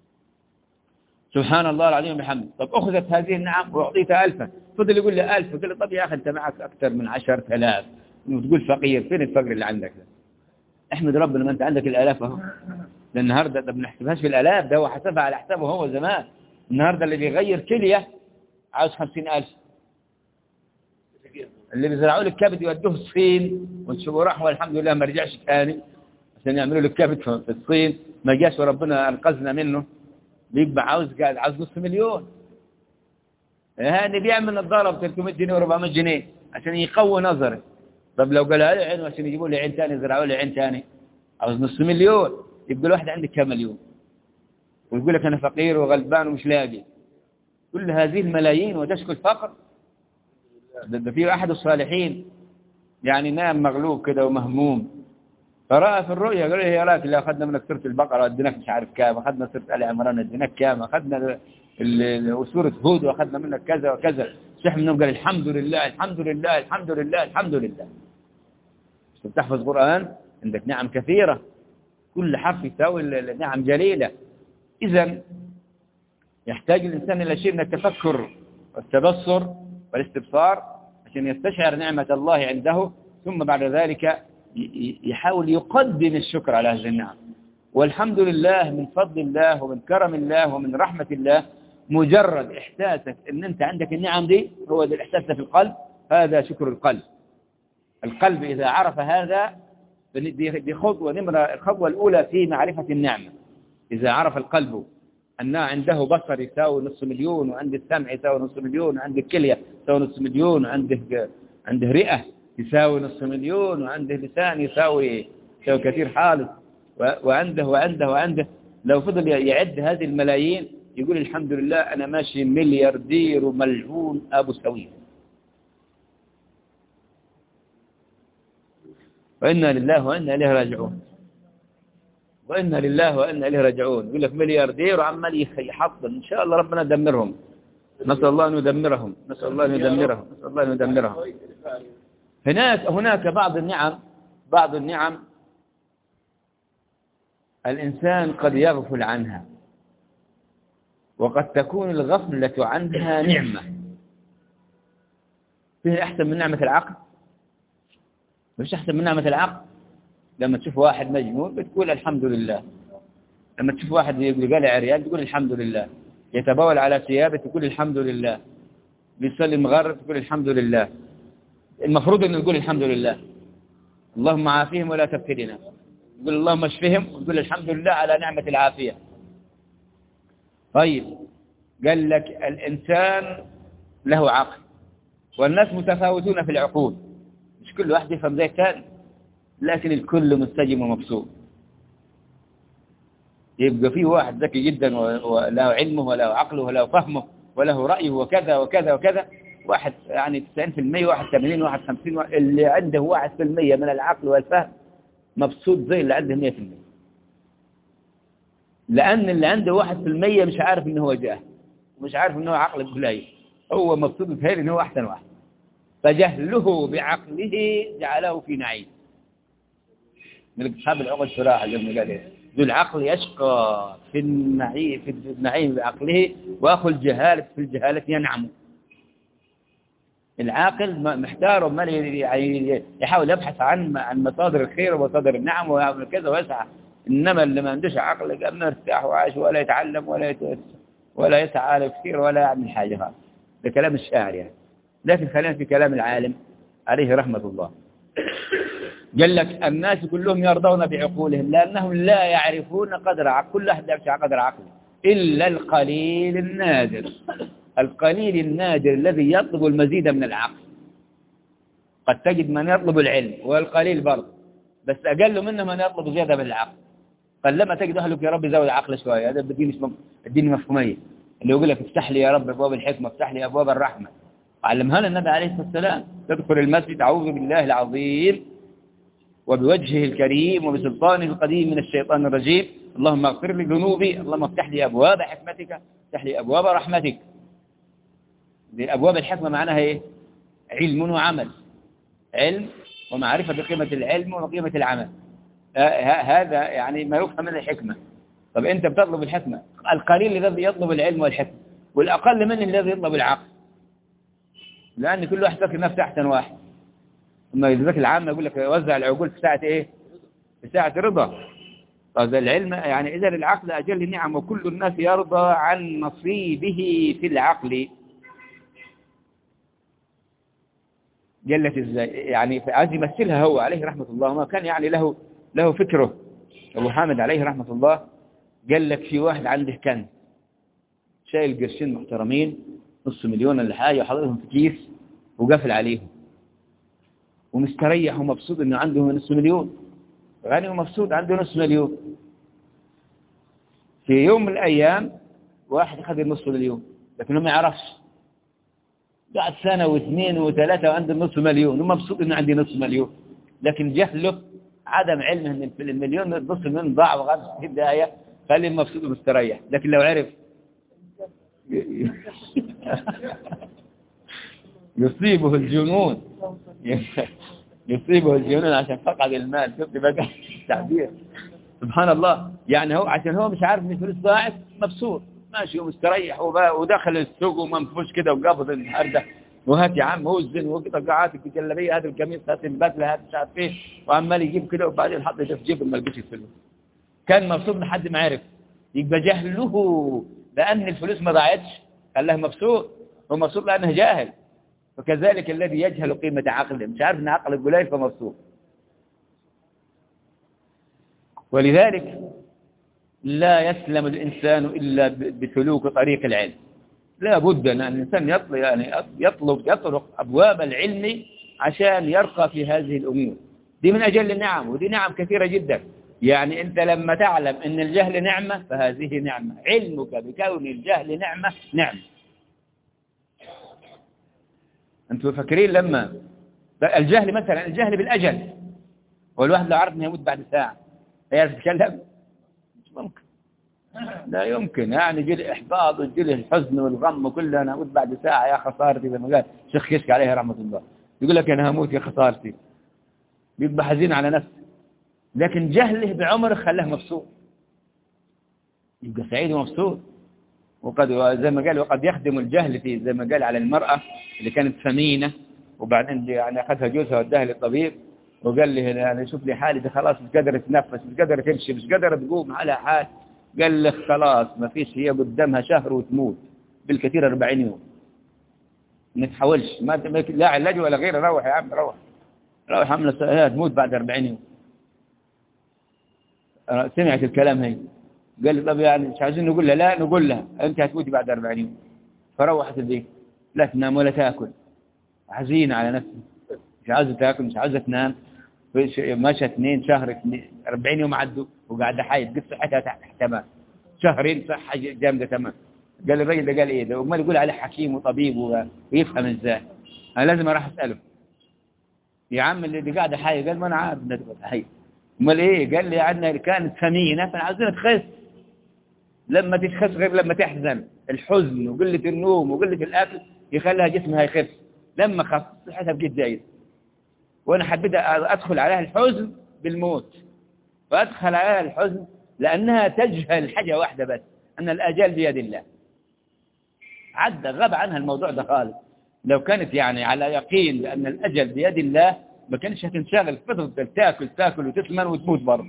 سبحان الله العظيم وبحمده. طب أخذت هذه النعم وأعطيت 1000، فضل يقول لي 1000، قال لي طب يا أخي أنت معك أكثر من 10,000 وتقول فقير، فين الفقر اللي عندك ده؟ احمد ربنا ما أنت عندك الآلاف أهو. ده النهاردة ده بنحسبهاش في الآلاف، ده هو حسبها على حسابه هو زمان. النهاردة اللي بيغير كلية عاوز 50,000، اللي بيزرعوا له الكبد يودوه الصين ونشوفوا راح والحمد لله ما رجعش ثاني عشان يعملوا له الكبد في الصين، ما جاش وربنا أنقذنا منه، بيبقى عاوز نص مليون. هاني بيعمل نظارة ب 300 جنيه و400 جنيه عشان يقوي نظره. طب لو قالها له عين عشان يجيبوا له عين ثاني يزرعوا له عين ثاني عاوز نص مليون. يبقى الواحد عندك كم مليون ويقول لك أنا فقير وغلبان ومش لاقي كل هذه الملايين وتشكو الفقر. ده في أحد الصالحين يعني نام مغلوب كده ومهموم، فرأى في الرؤيا قال له يا راجل لا أخذنا منك سورة البقرة واديناك مش عارف كام، أخذنا سورة آل عمران واديناك كام، أخذنا سورة هود وأخذنا منك كذا وكذا. صح منهم قال الحمد لله الحمد لله الحمد لله الحمد لله. تحفظ قرآن عندك نعم كثيرة، كل حرف يساوي نعم جليلة. إذن يحتاج الإنسان إلى شيء من التفكر والتبصر والاستبصار عشان يستشعر نعمة الله عنده، ثم بعد ذلك يحاول يقدم الشكر على هذه النعم. والحمد لله من فضل الله ومن كرم الله ومن رحمة الله مجرد إحساسك أن أنت عندك النعم دي، هو ده الإحساس في القلب، هذا شكر القلب. القلب إذا عرف هذا، دي خطوة الخطوة الأولى في معرفة النعمة. إذا عرف القلب أن عنده بصر يساوي 500,000، وعنده السمع يساوي 500,000، وعنده كلية يساوي 500,000، وعنده رئة يساوي 500,000، وعنده لسان يساوي كثير خالص، وعنده لو فضل يعد هذه الملايين يقول الحمد لله أنا ماشي ملياردير وملعون أبو سوية. وإنا لله وإنا إليه راجعون. وإنا لله وإنا إليه راجعون. يقول لك ملياردير وعمال يحطم، إن شاء الله ربنا يدمرهم. نسأل الله أن يدمرهم، نسأل الله أن يدمرهم، نسأل الله أن يدمرهم. هناك بعض النعم الإنسان قد يغفل عنها، وقد تكون الغفلة عنها نعمة. فيه أحسن من نعمة العقل؟ مش أحسن من نعمة العقل. لما تشوف واحد مجنون بتقول الحمد لله، لما تشوف واحد يقلع عريان تقول الحمد لله، يتبول على ثيابه تقول الحمد لله، بيصلي المغرب تقول الحمد لله. المفروض أن نقول الحمد لله، اللهم عافيهم ولا تبتلنا، نقول اللهم اشفهم ونقول الحمد لله على نعمة العافية. طيب، قال لك الإنسان له عقل، والناس متفاوتون في العقول، مش كل واحد يفهم زي الثاني، لكن الكل مستجم ومبسوط. يبقى فيه واحد ذكي جدا وله علمه وله عقله وله فهمه وله رأيه وكذا وكذا وكذا، واحد يعني 90%، واحد 80، واحد 50، اللي عنده 1% من العقل والفهم مبسوط زي اللي عنده 100%. لأن اللي عنده 1% مش عارف إنه هو جاهل، مش عارف إنه عقل قليل، هو مبسوط بخير إنه هو أحسن واحد، فجهله بعقله جعله في نعيم. من أصحاب العقل الصراحة لما قال ذو العقل يشقى في النعيم بعقله، وأخو الجهالة في الجهالة ينعم. العاقل محتار وما يحاول يبحث عن مصادر الخير ومصادر النعم ويعمل كذا ويسعى. إنما اللي ما عندوش عقل قام يرتاح وعايش ولا يتعلم ولا يسعى كثير ولا يعمل حاجة خالص. ده كلام الشاعر يعني. لكن خلينا في كلام العالم عليه رحمة الله. قال لك الناس كلهم يرضون بعقولهم لأنهم لا يعرفون قدر عقل، كل أحد يعرف قدر عقله إلا القليل النادر. القليل النادر الذي يطلب المزيد من العقل. قد تجد من يطلب العلم والقليل برضه، بس أقل منه من يطلب زيادة من العقل. فلما تجد أهلك يا رب زود عقل شوية، هذا الدين مفهومية، اللي يقول لك افتح لي يا رب أبواب الحكمة، افتح لي أبواب الرحمة. علمها لنا النبي عليه الصلاة والسلام، تدخل المسجد أعوذ بالله العظيم وبوجهه الكريم وبسلطانه القديم من الشيطان الرجيم، اللهم اغفر لي ذنوبي، اللهم افتح لي أبواب حكمتك، افتح لي أبواب رحمتك. دي أبواب الحكمة معناها إيه؟ علم وعمل، علم ومعرفة بقيمة العلم وقيمة العمل. هذا يعني ما يفهم من الحكمة. طب أنت بتطلب الحكمة، القليل الذي يطلب العلم والحكمة، والأقل من الذي يطلب العقل، لأن كل واحد فاكر نفسه أحسن واحد. ثم الذكاء العام يقول لك وزع العقول في ساعة إيه؟ في ساعة رضا. طب العلم يعني إذا العقل أجل النعم، وكل الناس يرضى عن نصيبه في العقل. قالت إزاي؟ يعني عايز يمثلها هو عليه رحمة الله، ما كان يعني له فكره. أبو حامد عليه رحمة الله قال لك في واحد عنده كنز، شايل قرشين محترمين 500,000 ولا حاجة وحاططهم في كيس وقافل عليهم، ومستريح ومبسوط إنه عنده 500,000، غني ومبسوط عنده 500,000. في يوم من الأيام واحد أخذ 500,000 لكنه ما يعرفش، بعد سنة واثنين وثلاثة وعنده 500,000 ومبسوط إنه عندي 500,000، لكن جهله عدم علمه إن المليون نص مليون ضاع وغاد في البداية خليه مبسوط ومستريح. لكن لو عرف يصيبه الجنون يصيبه الجنون عشان فقد المال. شفت بقى التعبير؟ سبحان الله. يعني هو عشان هو مش عارف ان الفلوس ضاعت مبسوط ماشي ومستريح ودخل السوق ومنفوش كده وقابض النهارده، وهات يا عم وزن وقطعاتك الجلابيه، هات القميص، هات البدله، هات مش عارف ايه، وعمال يجيب كده وبعدين حط ده في جيبه ما لقيش الفلوس. كان مبسوط لحد ما عرف. يبقى جهله لأن الفلوس ما ضاعتش خلاه مبسوط، هو مبسوط لأنه جاهل. وكذلك الذي يجهل قيمة عقله، مش عارف أن عقله قليل فمبسوط. ولذلك لا يسلم الإنسان إلا بسلوك طريق العلم. لا بد أن الإنسان يطرق أبواب العلم عشان يرقى في هذه الأمور. دي من أجل النعم، ودي نعم كثيرة جدا. يعني أنت لما تعلم أن الجهل نعمة فهذه نعمة، علمك بكون الجهل نعمة. أنتوا فاكرين لما الجهل مثلا، الجهل بالأجل، والواحد لو عرف أنه يموت بعد ساعة يعرف يتكلم؟ مش ممكن، لا يمكن. يعني يجي له إحباط ويجي له الحزن والغم وكله، أنا أموت بعد ساعة يا خسارتي، زي ما قال شيخ كشك عليه رحمة الله، يقول لك أنا هموت يا خسارتي، بيبقى حزين على نفسه. لكن جهله بعمره خلاه مبسوط، يبقى سعيد ومبسوط. وقد زي ما قال وقد يخدم الجهل في، زي ما قال على المرأة اللي كانت ثمينة وبعدين يعني أخذها جوزها وداها للطبيب وقال لي يعني شوف لي حالي، دي خلاص مش قادرة تتنفس، مش قادرة تمشي، مش قادرة تقوم على حال. قال لك خلاص ما فيش، هي قدامها شهر وتموت، بالكثير 40 يوم، ما تحاولش، لا علاج ولا غيره، روح يا عم روح عمل هي تموت بعد 40 يوم. سمعت الكلام هي، قال لي طب يعني مش عايزين نقول لها؟ لا نقول لها انت هتموتي بعد 40 يوم. فروحت البيت لا تنام ولا تاكل، حزينه على نفسها، مش عايزه تاكل مش عايزه تنام. مشى 2 شهر 40 يوم عدوا وقاعده حايض، قد صحتها تمام، شهرين صحه جامده تمام. قال الراجل ده قال ايه ده؟ امال يقول عليه حكيم وطبيب ويفهم ازاي؟ انا لازم اروح اساله. يا عم اللي قاعده حايض، قال ما انا عارف انها تبقى حايض. امال ايه؟ قال لي عندنا كانت ثمينه فعاوزينها تخس. لما تخس غير لما تحزن، الحزن وقله النوم وقله الاكل يخليها جسمها يخف. لما خف صحتها بقت زايده. وانا حبيت ادخل عليها الحزن بالموت، وادخل عليها الحزن لانها تجهل حاجه واحده بس، ان الاجال بيد الله. عدى غاب عنها الموضوع ده خالص. لو كانت يعني على يقين بان الاجل بيد الله ما كانش هتنشغل، فضلت تاكل وتثمن وتموت برضه.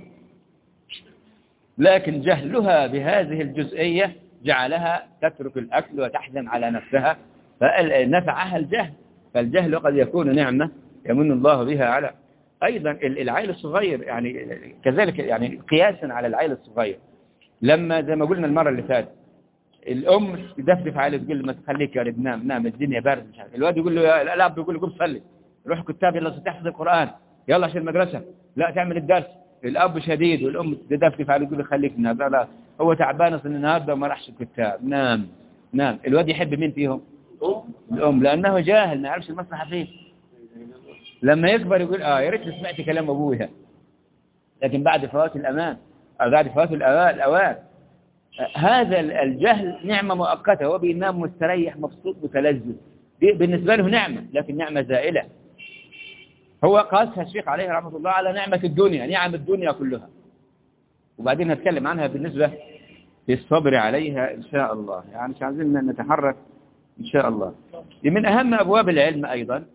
لكن جهلها بهذه الجزئية جعلها تترك الأكل وتحزن على نفسها، فنفعها الجهل. فالجهل قد يكون نعمة يمن الله بها على أيضا العيل الصغير. يعني كذلك يعني قياسا على العيل الصغير، لما زي ما قلنا المرة اللي فاتت الأم تدفدف عليه تقول له ما تخليك يا ولد نام الدنيا بارد، مش عارف. الواد يقول له لا بيقول له قم صلي، روح كتاب يلا تحفظ القرآن، يلا عشان المدرسة، لا تعمل الدرس. الأب شديد والأم تدفدف عليه تقول له خليك نام، لا هو تعبان أصلا النهارده وما راحش الكتاب، نام. الواد يحب مين فيهم؟ الأم، لأنه جاهل ما يعرفش المصلحة فيه. لما يكبر يقول يا ريت سمعت كلام أبويا، لكن بعد فوات الأمان أو بعد فوات الأوان. هذا الجهل نعمة مؤقتة، هو بينام مستريح مبسوط متلذذ، بالنسبة له نعمة، لكن نعمة زائلة. هو قاسها الشيخ عليه رحمة الله على نعمة الدنيا، نعم الدنيا كلها، وبعدين نتكلم عنها بالنسبة للصبر عليها إن شاء الله. يعني مش عايزين نتحرك إن شاء الله. من أهم أبواب العلم أيضا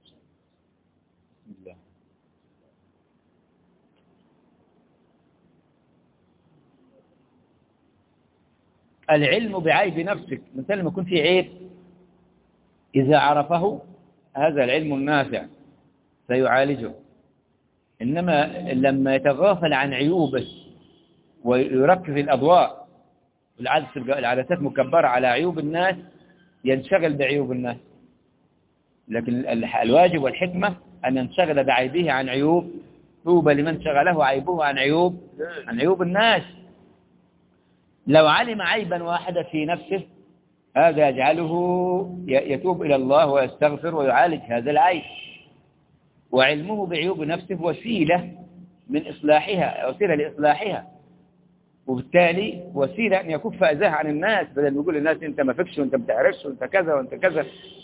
العلم بعيب نفسك. مثلا لما يكون في عيب إذا عرفه هذا العلم النافع سيعالجه. إنما لما يتغافل عن عيوبه ويركز الأضواء العدسات مكبرة على عيوب الناس ينشغل بعيوب الناس. لكن الواجب والحكمة أن ينشغل بعيبه عن عيوب. طوبى لمن شغله عيبه عن عيوب الناس. لو علم عيبا واحدا في نفسه هذا يجعله يتوب إلى الله ويستغفر ويعالج هذا العيب. وعلمه بعيوب نفسه وسيلة من إصلاحها، وسيلة لإصلاحها، وبالتالي وسيلة أن يكف أذاه عن الناس، بدل ما يقول للناس أنت ما فيكش وأنت ما بتعرفش وأنت كذا وأنت كذا،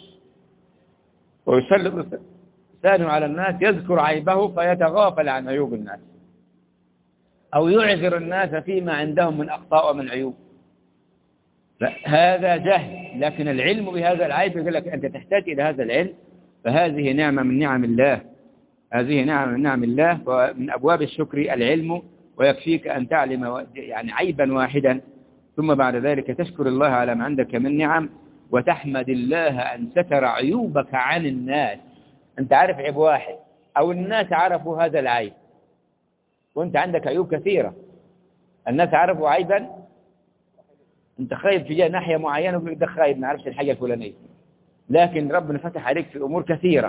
ويسلط لسانه على الناس يذكر عيبه فيتغافل عن عيوب الناس، أو يعذر الناس فيما عندهم من أخطاء ومن عيوب. هذا جهل. لكن العلم بهذا العيب يقول لك أنت تحتاج إلى هذا العلم، فهذه نعمة من نعم الله، هذه نعمة من نعم الله. ومن أبواب الشكر العلم، ويكفيك أن تعلم يعني عيبا واحدا ثم بعد ذلك تشكر الله على ما عندك من نعم، وتحمد الله أن ستر عيوبك عن الناس. أنت عارف عيب واحد أو الناس عرفوا هذا العيب، وأنت عندك عيوب كثيرة. الناس عرفوا عيبا، أنت خايب في ناحية معينة ويقول ده خايب ما عرفش الحاجة الفلانية، لكن ربنا فتح عليك في أمور كثيرة،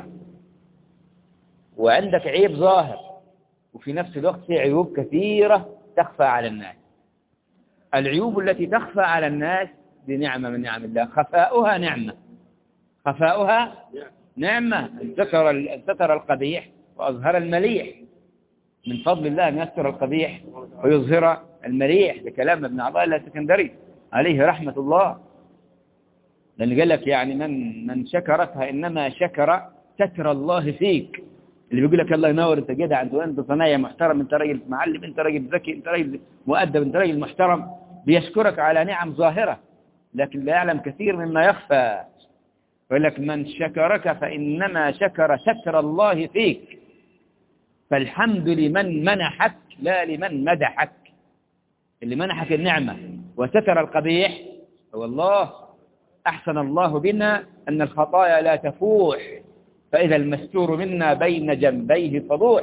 وعندك عيب ظاهر وفي نفس الوقت في عيوب كثيرة تخفى على الناس. العيوب التي تخفى على الناس دي نعمة من نعم الله، خفاؤها نعمة، خفاؤها نعمة. ستر القبيح وأظهر المليح، من فضل الله أن يستر القبيح ويظهر المليح. بكلام ابن عطاء الله السكندري عليه رحمة الله، لأن قال لك يعني من شكرتها إنما شكر ستر الله فيك. اللي بيقول لك الله ينور انت جدع، انت صنايع محترم، انت راجل معلم، انت راجل ذكي، انت راجل مؤدب، انت راجل محترم، بيشكرك على نعم ظاهرة لكن لا يعلم كثير مما يخفى. يقول لك من شكرك فإنما شكر ستر الله فيك، فالحمد لمن منحك لا لمن مدحك. اللي منحك النعمة وستر القبيح هو الله. أحسن الله بنا أن الخطايا لا تفوح، فإذا المستور منا بين جنبيه فضوح.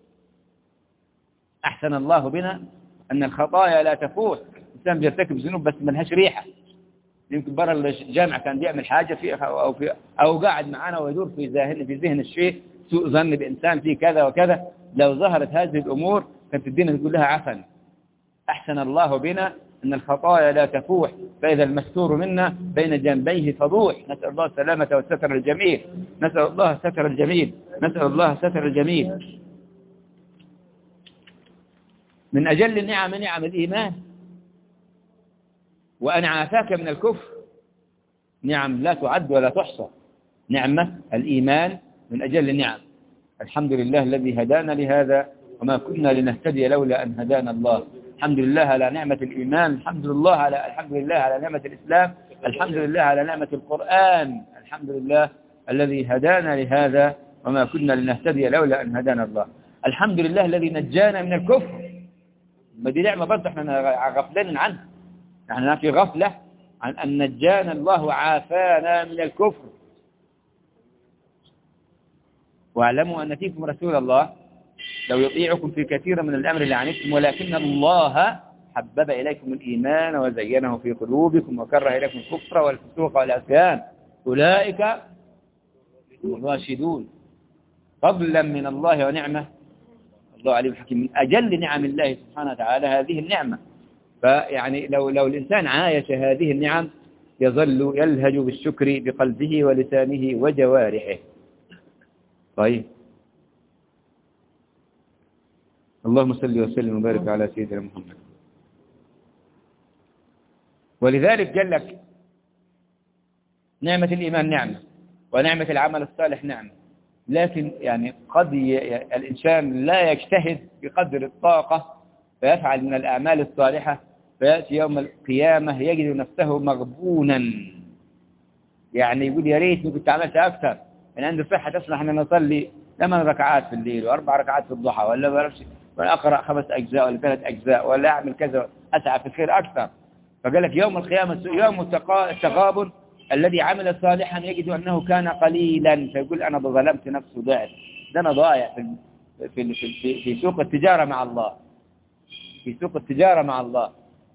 أحسن الله بنا أن الخطايا لا تفوح. الإنسان بيرتكب ذنوب بس ملهاش ريحة، يمكن برا الجامع كان بيعمل حاجة فيها أو قاعد معنا ويدور في ذهن الشيء سوء ظن بإنسان فيه كذا وكذا، لو ظهرت هذه الأمور كانت الدين تقول لها عفن. أحسن الله بنا أن الخطايا لا تفوح، فإذا المستور منا بين جنبيه فضوح. نسأل الله السلامة والستر الجميل، نسأل الله الستر الجميل، نسأل الله الستر الجميل. من أجل النعم نعم الإيمان، وأن عافاك من الكفر، نعم لا تعد ولا تحصى. نعمة الإيمان من أجل النعم. الحمد لله الذي هدانا لهذا وما كنا لنهتدي لولا أن هدانا الله. الحمد لله على نعمة الإيمان، الحمد لله على نعمة الإسلام، الحمد لله على نعمة القرآن، الحمد لله الذي هدانا لهذا وما كنا لنهتدي لولا أن هدانا الله. الحمد لله الذي نجانا من الكفر. ما دي نعمة برضه احنا غفلين عنها، نحن في غفلة عن أن نجانا الله وعافانا من الكفر. واعلموا أن فيكم رسول الله لو يطيعكم في كثير من الأمر لعنتم، ولكن الله حبب إليكم الإيمان وزينه في قلوبكم وكره إليكم الكفر والفسوق والعصيان أولئك هم الراشدون. فضلا من الله ونعمة، الله عليم حكيم. من أجل نعم الله سبحانه وتعالى هذه النعمة. فيعني لو الإنسان عايش هذه النعم يظل يلهج بالشكر بقلبه ولسانه وجوارحه. طيب، اللهم صل وسلم وبارك على سيدنا محمد. ولذلك قال لك نعمة الإيمان نعمة، ونعمة العمل الصالح نعمة، لكن يعني قد الإنسان لا يجتهد بقدر الطاقة فيفعل من الأعمال الصالحة، فيأتي يوم القيامة يجد نفسه مغبونا. يعني يقول يا ريتني كنت عملت أكثر، أنا عندي صحة تسمح أن نصلي 8 ركعات في الليل و4 ركعات في الضحى، ولا أقرأ 5 أجزاء ولا 3 أجزاء، ولا أعمل كذا، أسعى في الخير أكثر. فقال لك يوم القيامة يوم التغابن، الذي عمل صالحا يجد أنه كان قليلا، فيقول أنا ظلمت نفسي ضعت، ده أنا ضايع في سوق التجارة مع الله، في سوق التجارة مع الله.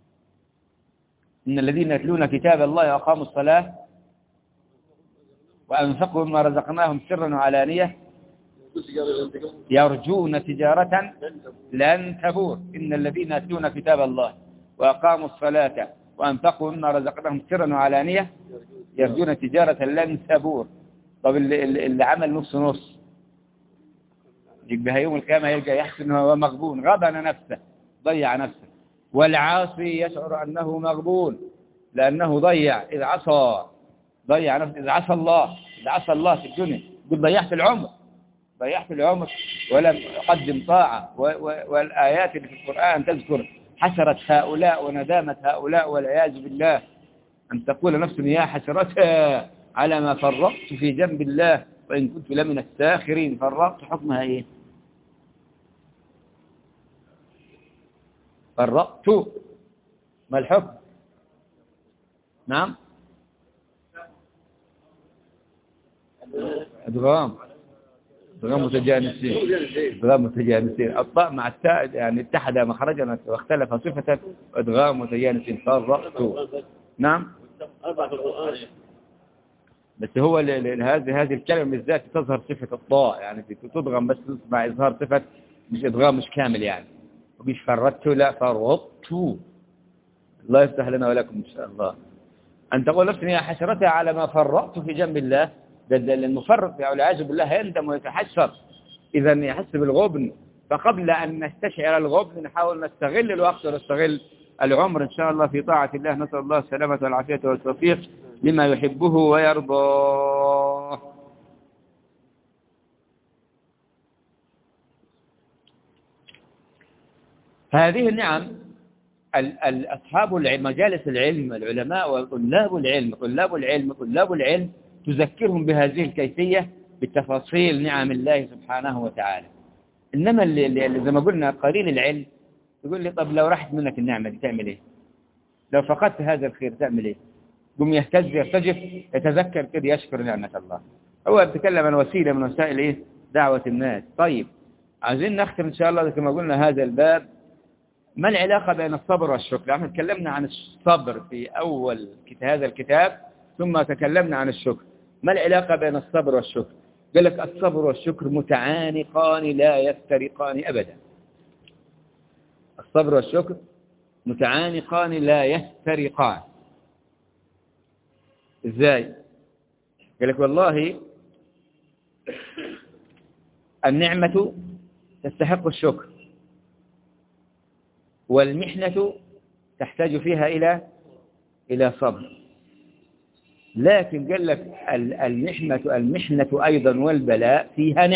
إن الذين يتلون كتاب الله وأقاموا الصلاة وأنفقوا مما رزقناهم سرا وعلانية يرجون تجارة لن تبور. إن الذين يتلون كتاب الله وأقاموا الصلاة وأنفقوا مما رزقناهم سرا وعلانية يرجون تجارة لن تبور. طب اللي عمل نص نص يبقى يوم القيامة يلقى يحسن أنه هو مغبون، غبن نفسه، ضيع نفسه. والعاصي يشعر أنه مغبون لأنه ضيع، إذ عصى ضيع نفسه، إذ عصى الله في الدنيا، يقول ضيعت العمر ولم أقدم طاعة. والآيات اللي في القرآن تذكر حسرة هؤلاء وندامة هؤلاء والعياذ بالله، أن تقول نفس يا حسرتها على ما فرطت في جنب الله وإن كنت لمن الساخرين. فرطت حكمها إيه؟ فرطت ما الحكم؟ نعم ادغام متجانسين الطاء مع التاء يعني اتحد مخرجا واختلف صفة ادغام متجانسين فرقت. نعم بس هو هذه الكلمة بالذات تظهر صفة الطاء يعني تدغم بس مع إظهار صفة مش إدغام مش كامل يعني مش فرقت لا فرقت. الله يفتح لنا ولكم إن شاء الله. أن تقول نفسي يا حسرتها على ما فرقت في جنب الله. ده المفرط والعياذ بالله يندم ويتحسر إذا يحس بالغبن. فقبل أن نستشعر الغبن نحاول نستغل الوقت ونستغل العمر إن شاء الله في طاعة الله. نسأل الله السلامة والعافية والتوفيق لما يحبه ويرضاه. هذه النعم أصحاب مجالس العلم العلماء وطلاب العلم تذكرهم بهذه الكيفية بتفاصيل نعم الله سبحانه وتعالى. إنما اللي زي ما قلنا قليل العلم يقول لي طب لو راحت منك النعمة دي تعمل إيه؟ لو فقدت هذا الخير تعمل إيه؟ قم يرتجف يتذكر كده يشكر نعمة الله. هو بيتكلم عن وسيلة من وسائل إيه؟ دعوة الناس. طيب عايزين نختم إن شاء الله كما قلنا هذا الباب. ما العلاقة بين الصبر والشكر؟ احنا تكلمنا عن الصبر في أول هذا الكتاب ثم تكلمنا عن الشكر. ما العلاقة بين الصبر والشكر؟ قال لك الصبر والشكر متعانقان لا يفترقان أبدا. الصبر والشكر متعانقان لا يفترقان. إزاي؟ قال لك والله النعمة تستحق الشكر والمحنة تحتاج فيها إلى صبر. لكن قال لك المحنة أيضا والبلاء فيها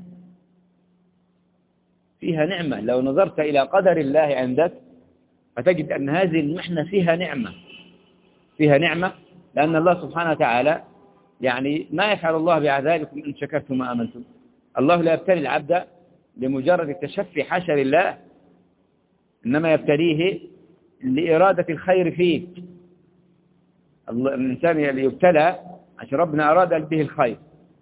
نعمة. لو نظرت إلى قدر الله عندك فتجد أن هذه المحنة فيها نعمة لأن الله سبحانه وتعالى يعني ما يفعل الله بعذابكم إن شكرتم وآمنتم. الله لا يبتلي العبد لمجرد التشفي حاشا لله، إنما يبتليه لإرادة الخير فيه. الإنسان يبتلى عشان ربنا أراد به الخير.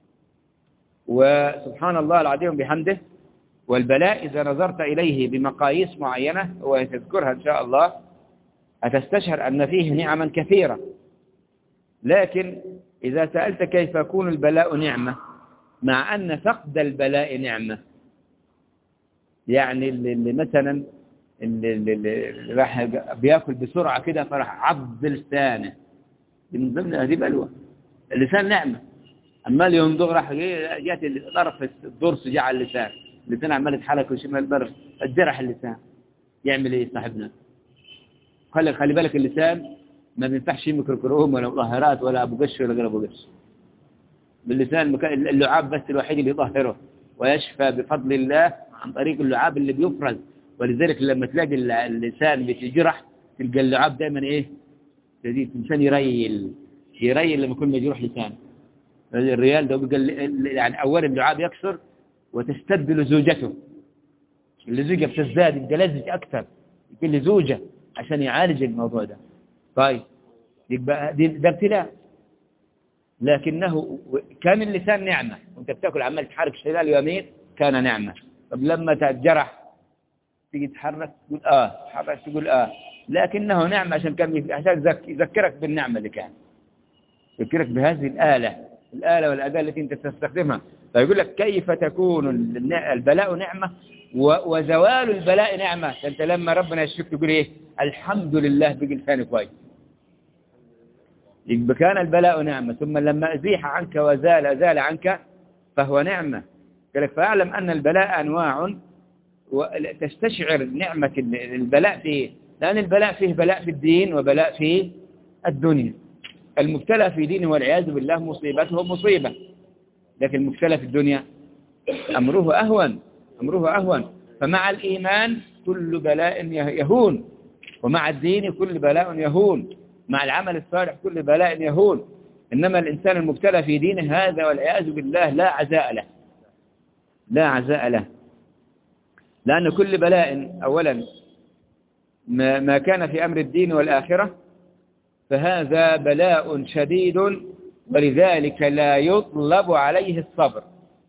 وسبحان الله العظيم بحمده. والبلاء إذا نظرت إليه بمقاييس معينة وتذكرها إن شاء الله هتستشعر أن فيه نعما كثيرة. لكن إذا سألت كيف يكون البلاء نعمة مع أن فقد البلاء نعمة، يعني اللي مثلا اللي راح بياكل بسرعة كده فراح عض لسانه من ضمن هذه بلوى. اللسان نعمة، أما اللي ينضغ راح جات طرف الضرس جاء على اللسان عمال يتحرك وشمال البر الجرح اللسان. يعمل ايه صاحبنا؟ خلي بالك اللسان ما بينفعش ميكروكروم ولا مطهرات ولا ابو قش ولا غير ابو قش. باللسان اللعاب بس الوحيد اللي يطهره ويشفى بفضل الله عن طريق اللعاب اللي بيفرز. ولذلك لما تلاقي اللسان بيتجرح تلقى اللعاب دائما ايه جديد. الانسان يريل لما يكون مجروح لسان. الريال ده يعني اولا اللعاب يكسر وتستبدل زوجته. اللزوجة بتزداد الجلازج أكثر يكون لزوجة عشان يعالج الموضوع ده. طيب يبقى ده ابتلاء. لكنه كان اللسان نعمة وانت بتاكل عمال تحرك شمال ويمين كان نعمة. طب لما تتجرح تيجي تحرك تقول تحرك تقول لكنه نعمة عشان يذكرك بالنعمة اللي كان يذكرك بهذه الآلة والأداة التي انت تستخدمها. فيقول لك كيف تكون البلاء نعمة وزوال البلاء نعمة. أنت لما ربنا يشفيك تقول إيه؟ الحمد لله بقي لساني كويس. يبقى كان البلاء نعمة ثم لما أزيح عنك وزال عنك فهو نعمة. قال لك فاعلم أن البلاء أنواع وتستشعر نعمة البلاء فيه. لأن البلاء فيه بلاء في الدين وبلاء في الدنيا. المبتلى في دينه والعياذ بالله مصيبته مصيبة، لكن المبتلى في الدنيا أمره أهون. فمع الإيمان كل بلاء يهون، ومع الدين كل بلاء يهون، مع العمل الصالح كل بلاء يهون. إنما الإنسان المبتلى في دينه هذا والعياذ بالله لا عزاء له. لأن كل بلاء أولا ما كان في أمر الدين والآخرة فهذا بلاء شديد، ولذلك لا يطلب عليه الصبر.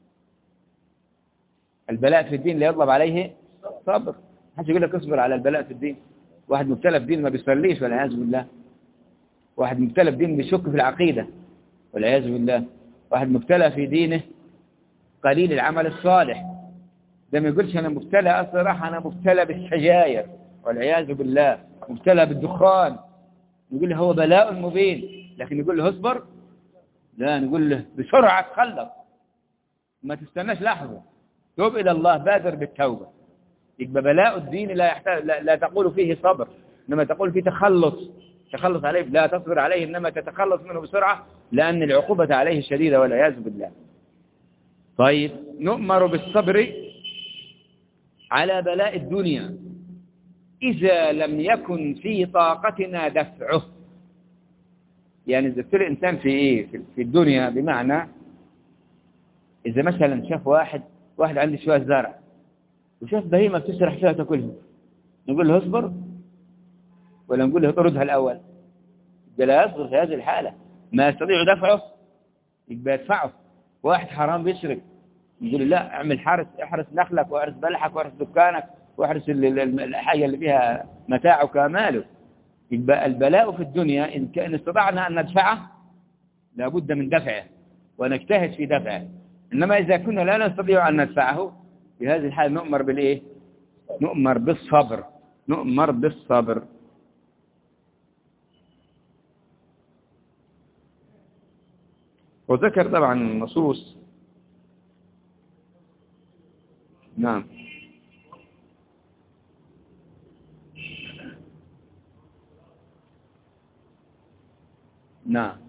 البلاء في الدين لا يطلب عليه صبر. حد يقول لك اصبر على البلاء في الدين. واحد مبتلى في دين ما بيصليش والعياذ بالله، واحد مبتلى في دين بيشك في العقيدة والعياذ بالله، واحد مبتلى في دينه قليل العمل الصالح، ده ما يقولش أنا مبتلى الصراحة، أنا مبتلى بالسجاير والعياذ بالله، مبتلى بالدخان، نقول له هو بلاء مبين، لكن يقول له اصبر، لا نقول له بسرعة تخلص، ما تستناش لحظة، توب إلى الله، بادر بالتوبة. يبقى بلاء الدين لا يحتاج، لا تقول فيه صبر، إنما تقول فيه تخلص عليه، لا تصبر عليه، إنما تتخلص منه بسرعة، لأن العقوبة عليه شديدة والعياذ بالله. طيب، نؤمر بالصبر على بلاء الدنيا إذا لم يكن في طاقتنا دفعه. يعني إذا ابتلى الإنسان في إيه؟ في الدنيا، بمعنى إذا مثلا شاف واحد عنده شوية زرع وشاف بهيمة بتسرح فيها تاكلها، نقول له اصبر ولا نقول له اطردها الأول؟ لا يصبر في هذه الحالة، ما يستطيع دفعه يبقى يدفعه. واحد حرام بيسرق، نقول له لا، اعمل احرس نخلك واحرس بلحك واحرس دكانك واحرس الحاجة اللي فيها متاعك وماله. يبقى البلاء في الدنيا إن كان استطعنا أن ندفعه لابد من دفعه ونجتهد في دفعه، إنما إذا كنا لا نستطيع أن ندفعه في هذه الحالة نؤمر بالإيه؟ نؤمر بالصبر. وذكر طبعا النصوص. نعم. نعم.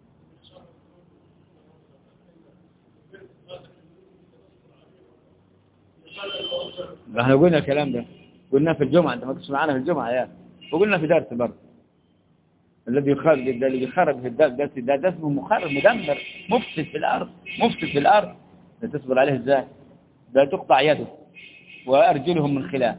احنا قلنا الكلام ده، قلنا في الجمعة، انت ما كنتش معانا في الجمعة يا، وقلنا في درس برضه الذي يخرب في الدرس ده اسمه مخرب مدمر مفسد في الارض. تصبر عليه ازاي؟ ده تقطع يده وارجلهم من خلاف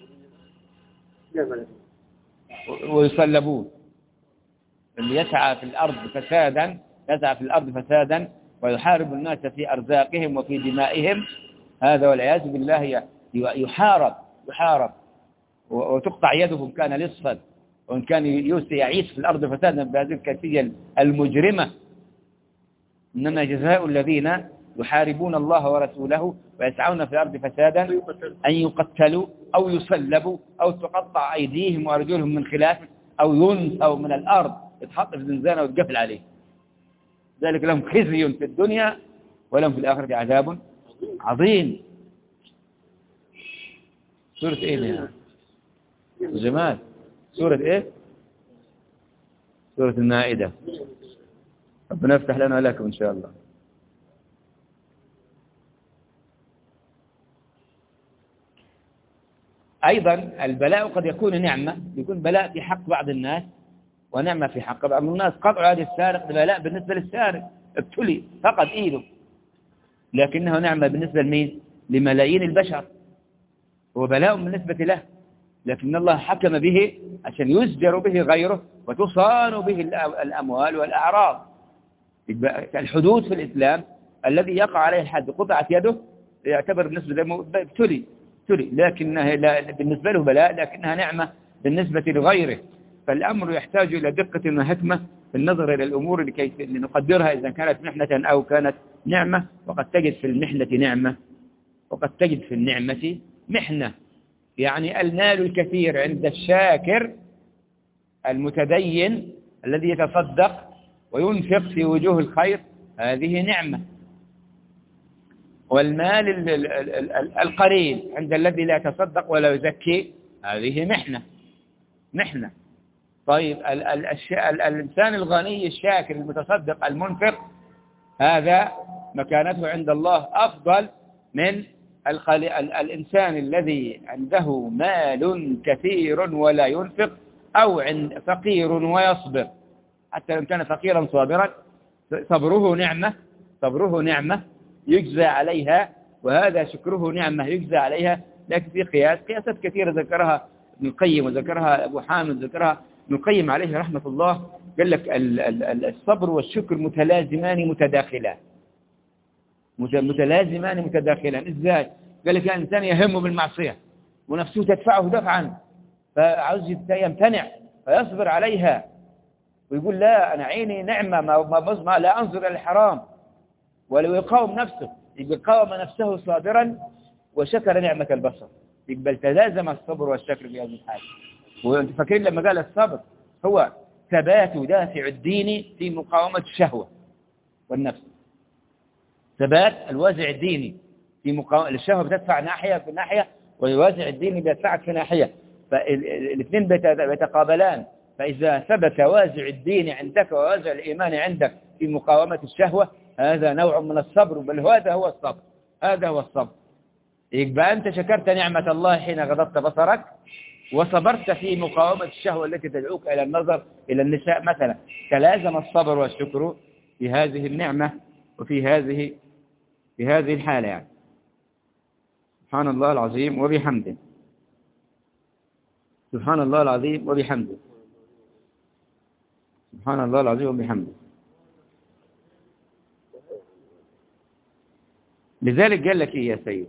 ويصلبون. اللي يسعى في الارض فسادا ويحارب الناس في ارزاقهم وفي دمائهم، هذا والعياذ بالله يحارب وتقطع يده إن كان لصا، وإن كان يعيش في الأرض فسادا بهذه الكيفية المجرمة. إنما جزاء الذين يحاربون الله ورسوله ويسعون في الأرض فسادا أن يقتلوا أو يصلبوا أو تقطع أيديهم وأرجلهم من خلاف أو ينفوا من الأرض، يتحط في زنزانة ويتقفل عليه. ذلك لهم خزي في الدنيا ولهم في الآخرة عذاب عظيم. سورة ايه يا جماعة؟ سورة ايه؟ سورة المائدة. ربنا يفتح لنا ولكم ان شاء الله. ايضا البلاء قد يكون نعمة، يكون بلاء في حق بعض الناس ونعمة في حق بعض الناس. قطع هذا السارق بلاء بالنسبة للسارق، ابتلي فقد ايده، لكنه نعمة بالنسبة لمين؟ لملايين البشر، هو بلاء بالنسبة له، لكن الله حكم به عشان يزجر به غيره وتصان به الأموال والأعراض. الحدود في الإسلام الذي يقع عليه الحد قطعت يده يعتبر بالنسبة له ابتلي، لكنها بالنسبة له بلاء، لكنها نعمة بالنسبة لغيره. فالأمر يحتاج إلى دقة وحكمة في النظر إلى الأمور لكي نقدرها إذا كانت محنة أو كانت نعمة. وقد تجد في المحنة نعمة وقد تجد في النعمة محنة. يعني المال الكثير عند الشاكر المتدين الذي يتصدق وينفق في وجوه الخير، هذه نعمة. والمال القليل عند الذي لا يتصدق ولا يزكي، هذه محنة. طيب الإنسان الغني الشاكر المتصدق المنفق، هذا مكانته عند الله أفضل من الإنسان الذي عنده مال كثير ولا ينفق، أو فقير ويصبر. حتى لو كان فقيرا صابرا صبره نعمة يجزى عليها، وهذا شكره نعمة يجزى عليها. لكن في قياسات كثيرة ذكرها ابن القيم وذكرها أبو حامد وذكرها ابن القيم عليه رحمة الله قال لك الصبر والشكر متلازمان متداخلان. متلازمان متداخلان إزاي؟ قال لك الإنسان يهمه بالمعصية ونفسه تدفعه دفعا فعاوز يمتنع فيصبر عليها ويقول لا أنا عيني نعمة ما لا أنظر إلى الحرام، ولو يقاوم نفسه يبقى قاوم نفسه صابرا وشكر نعمة البصر، يبقى تلازم الصبر والشكر في هذه الحالة. وانتم فاكرين لما قال الصبر هو ثبات دافع الدين في مقاومة الشهوة والنفس، ثبات الوازع الديني في مقاومة الشهوة بتدفع ناحية في ناحية والوازع الديني بيدفعك في ناحية، فالاثنين بيتقابلان. فإذا ثبت وازع الدين عندك ووازع الإيمان عندك في مقاومة الشهوة هذا نوع من الصبر، بل هذا هو الصبر، هذا هو الصبر. يبقى أنت شكرت نعمة الله حين غضبت بصرك وصبرت في مقاومة الشهوة التي تدعوك إلى النظر إلى النساء مثلا. تلازم الصبر والشكر في هذه النعمة وفي هذه الحالة يعني. سبحان الله العظيم وبحمده، سبحان الله العظيم وبحمده، سبحان الله العظيم وبحمده. لذلك قال لك إيه يا سيد؟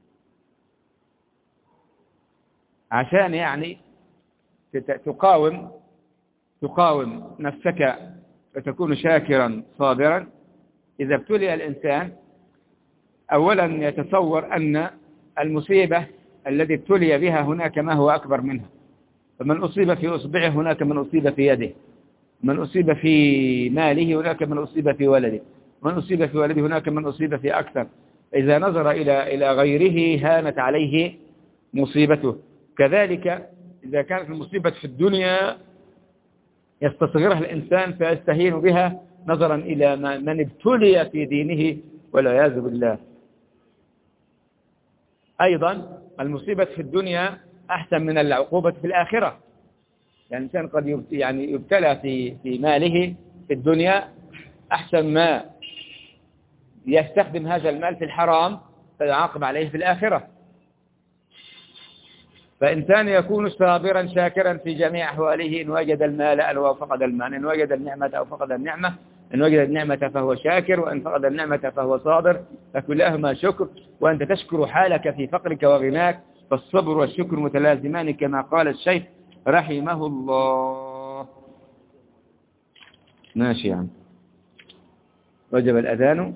عشان يعني تقاوم نفسك وتكون شاكرا صابرا. إذا ابتلي الإنسان أولا يتصور أن المصيبة التي ابتلي بها هناك ما هو أكبر منها، فمن أصيب في أصبعه هناك من أصيب في يده، من أصيب في ماله هناك من أصيب في ولده، من أصيب في ولده هناك من أصيب في أكثر. إذا نظر إلى غيره هانت عليه مصيبته. كذلك إذا كانت المصيبة في الدنيا يستصغرها الإنسان فيستهين بها نظرا إلى من ابتلي في دينه والعياذ بالله. أيضا المصيبة في الدنيا أحسن من العقوبة في الآخرة. يعني الإنسان قد يبتلى في ماله في الدنيا أحسن ما يستخدم هذا المال في الحرام فيعاقب عليه في الآخرة. فإنسان يكون صابرا شاكرا في جميع أحواله، إن وجد المال أو فقد المال، إن وجد النعمة أو فقد النعمة، إن وجد النعمة فهو شاكر، وإن فقد النعمة فهو صابر، فكلاهما شكر. وأنت تشكر حالك في فقرك وغناك، فالصبر والشكر متلازمان كما قال الشيخ رحمه الله. ماشي يعني. وجب الأذان.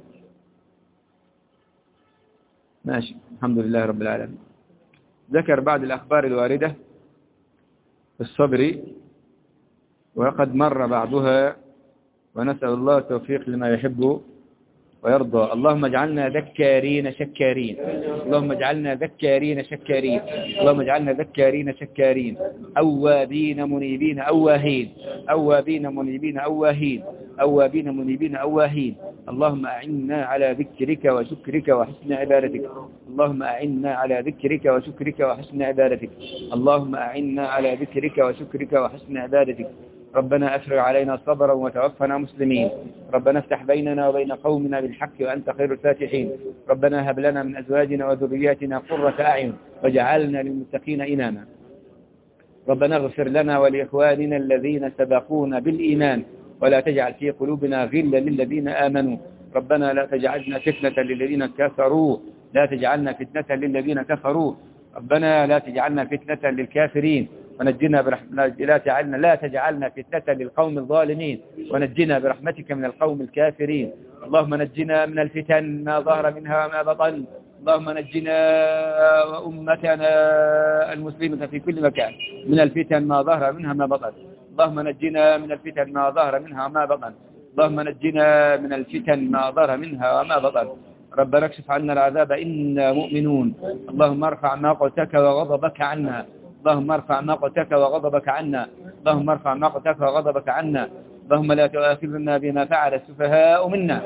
ماشي، الحمد لله رب العالمين. ذكر بعض الأخبار الواردة في الصبر وقد مر بعضها، ونسأل الله التوفيق لما يحب ويرضى. اللهم اجعلنا ذكارين شكارين، اللهم اجعلنا ذكارين شكارين، اللهم اجعلنا ذكارين شكارين، أوابين منيبين أواهين، أوابين منيبين أواهين، أوابين منيبين أواهين. اللهم أعنا على ذكرك وشكرك وحسن عبادتك، اللهم أعنا على ذكرك وشكرك وحسن عبادتك، اللهم أعنا على ذكرك وشكرك وحسن عبادتك. ربنا أفرغ علينا صبرا وتوفنا مسلمين، ربنا افتح بيننا وبين قومنا بالحق وأنت خير الفاتحين، ربنا هب لنا من أزواجنا وذرياتنا قرة أعين واجعلنا للمتقين إماما، ربنا اغفر لنا ولإخواننا الذين سبقونا بالإيمان ولا تجعل في قلوبنا غلا للذين آمنوا، ربنا لا تجعلنا فتنة للذين كفروا، لا تجعلنا فتنة للذين كفروا، ربنا لا تجعلنا فتنة للكافرين ونجنا برحمتك، لا تجعلنا فتنة للقوم الظالمين ونجنا برحمتك من القوم الكافرين. اللهم نجنا من الفتن ما ظهر منها وما بطن، اللهم نجنا وأمتنا المسلمة في كل مكان من الفتن ما ظهر منها ما بطن، اللهم نجنا من الفتن ما ظهر منها وما بطن، اللهم نجنا من الفتن ما ظهر منها وما بطن. ربنا اكشف عنا العذاب إنا مؤمنون، اللهم ارفع مقتك وغضبك عنا، اللهم ارفع مقتك وغضبك عنا، اللهم ارفع مقتك وغضبك عنا، اللهم لا تؤاخذنا بما فعل السفهاء منا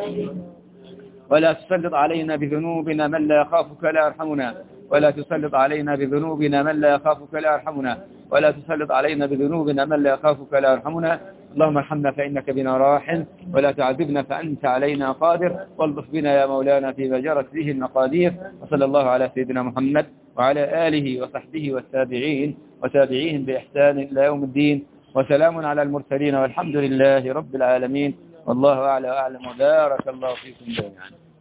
ولا تسلط علينا بذنوبنا من لا يخافك لا يرحمنا، ولا تسلط علينا بذنوبنا من لا يخافك لا يرحمنا، ولا تسلط علينا بذنوبنا من لا يخافك لا يرحمنا. اللهم ارحمنا فإنك بنا راحم، ولا تعذبنا فأنت علينا قادر، والطف بنا يا مولانا فيما جرت به المقادير. وصلى الله على سيدنا محمد وعلى آله وصحبه والتابعين وتابعيهم بإحسان إلى يوم الدين. وسلام على المرسلين والحمد لله رب العالمين، والله أعلى وأعلم، وبارك الله فيكم جميعا.